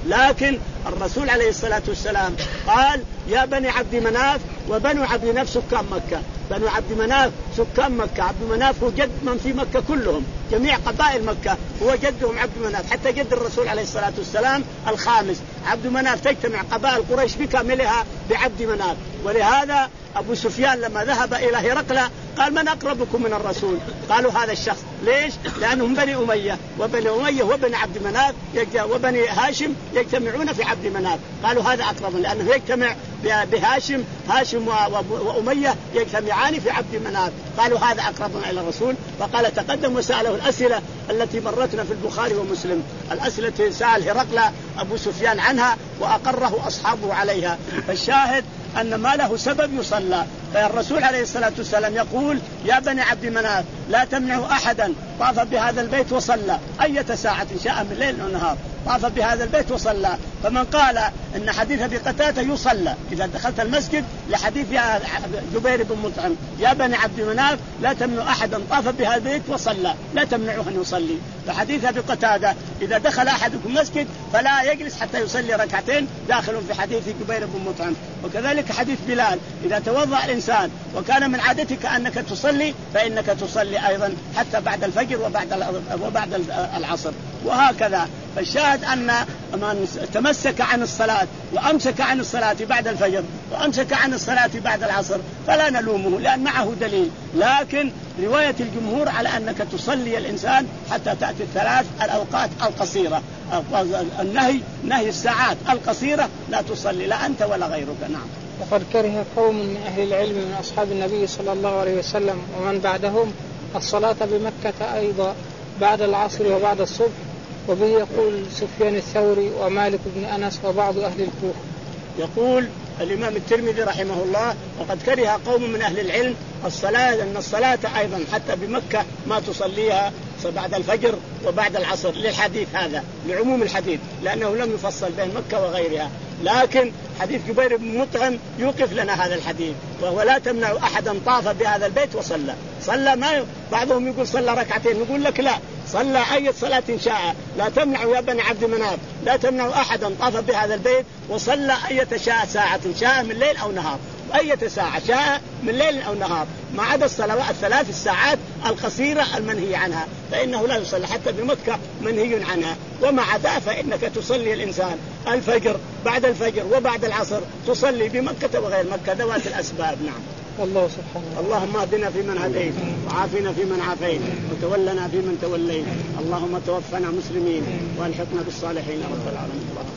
لكن الرسول عليه الصلاة والسلام قال يا بني عبد مناف وبنو عبد مناف سكان مكة. بنو عبد مناف سكان مكة، عبد مناف هو جد من في مكة كلهم، جميع قبائل مكة هو جدهم عبد مناف، حتى جد الرسول عليه الصلاة والسلام الخامس. عبد مناف تجتمع قبائل قريش بكاملها بعبد مناف. ولهذا أبو سفيان لما ذهب إلى هرقل قال من أقربكم من الرسول؟ قالوا هذا الشخص. ليش؟ لأنهم بني أمية، وبني أمية وبني عبد مناف وبني هاشم يجتمعون في عبد مناف، قالوا هذا أقرب لأنه يجتمع بهاشم، هاشم وأمية يجتمعان في عبد مناف، قالوا هذا أقرب إلى الرسول. فقال تقدم وسأله الأسئلة التي مرتنا في البخاري ومسلم، الأسئلة التي سأل هرقل أبو سفيان عنها وأقره أصحابه عليها. فالشاهد أن ما له سبب يصلى. فالرسول عليه الصلاة والسلام يقول يا بني عبد مناف لا تمنعوا أحدا طاف بهذا البيت وصلى أية ساعة شاء من ليل أو نهار، طاف بهذا البيت وصلى. فمن قال إن حديث أبي قتادة يصلى إذا دخلت المسجد لحديث جبير بن مطعم يا بني عبد مناف لا تمنعوا أحدا طاف بهذا البيت وصلى لا تمنعوه أن يصلي. فحديث أبي قتادة إذا دخل أحدكم مسجد فلا يجلس حتى يصلي ركعتين داخل في حديث جبير بن مطعم. وكذلك حديث بلال إذا توضأ الإنسان وكان من عادتك أنك تصلي فإنك تصلي أيضا حتى بعد الفجر وبعد وبعد العصر وهكذا. فالشاهد أن من تمسك عن الصلاة وأمسك عن الصلاة بعد الفجر وأمسك عن الصلاة بعد العصر فلا نلومه لأن معه دليل. لكن رواية الجمهور على أنك تصلي الإنسان حتى تأتي الثلاث الأوقات القصيرة، النهي نهي الساعات القصيرة لا تصلي لا أنت ولا غيرك. نعم. وقد كره قوم من أهل العلم من أصحاب النبي صلى الله عليه وسلم ومن بعدهم الصلاة بمكة أيضا بعد العصر وبعد الصبح، وبه يقول سفيان الثوري ومالك بن أنس وبعض أهل الكوفة. يقول الإمام الترمذي رحمه الله وقد كره قوم من أهل العلم الصلاة أن الصلاة أيضا حتى بمكة ما تصليها بعد الفجر وبعد العصر للحديث هذا لعموم الحديث لأنه لم يفصل بين مكة وغيرها. لكن حديث جبير بن مطعم يوقف لنا هذا الحديث وهو لا تمنع أحدا طاف بهذا البيت وصلى صلى ما بعضهم يقول صلى ركعتين يقول لك لا صلى أي صلاة شاء لا تمنعوا يا بني عبد مناف لا تمنعوا أحدا طاف بهذا البيت وصلى أية شاء ساعة شاء من ليل أو نهار أية ساعة شاء من ليل أو نهار ما عدا الصلوات الثلاث الساعات القصيرة المنهي عنها فإنه لا يصلي حتى بمكة منهي عنها. وما عدا فإنك تصلي الإنسان الفجر بعد الفجر وبعد العصر تصلي بمكة وغير مكة ذوات الأسباب. نعم. والله سبحانه. اللهم اهدنا فيمن هديت وعافنا فيمن عافيت وتولنا فيمن توليت اللهم توفنا مسلمين والحقنا بالصالحين رب العالمين.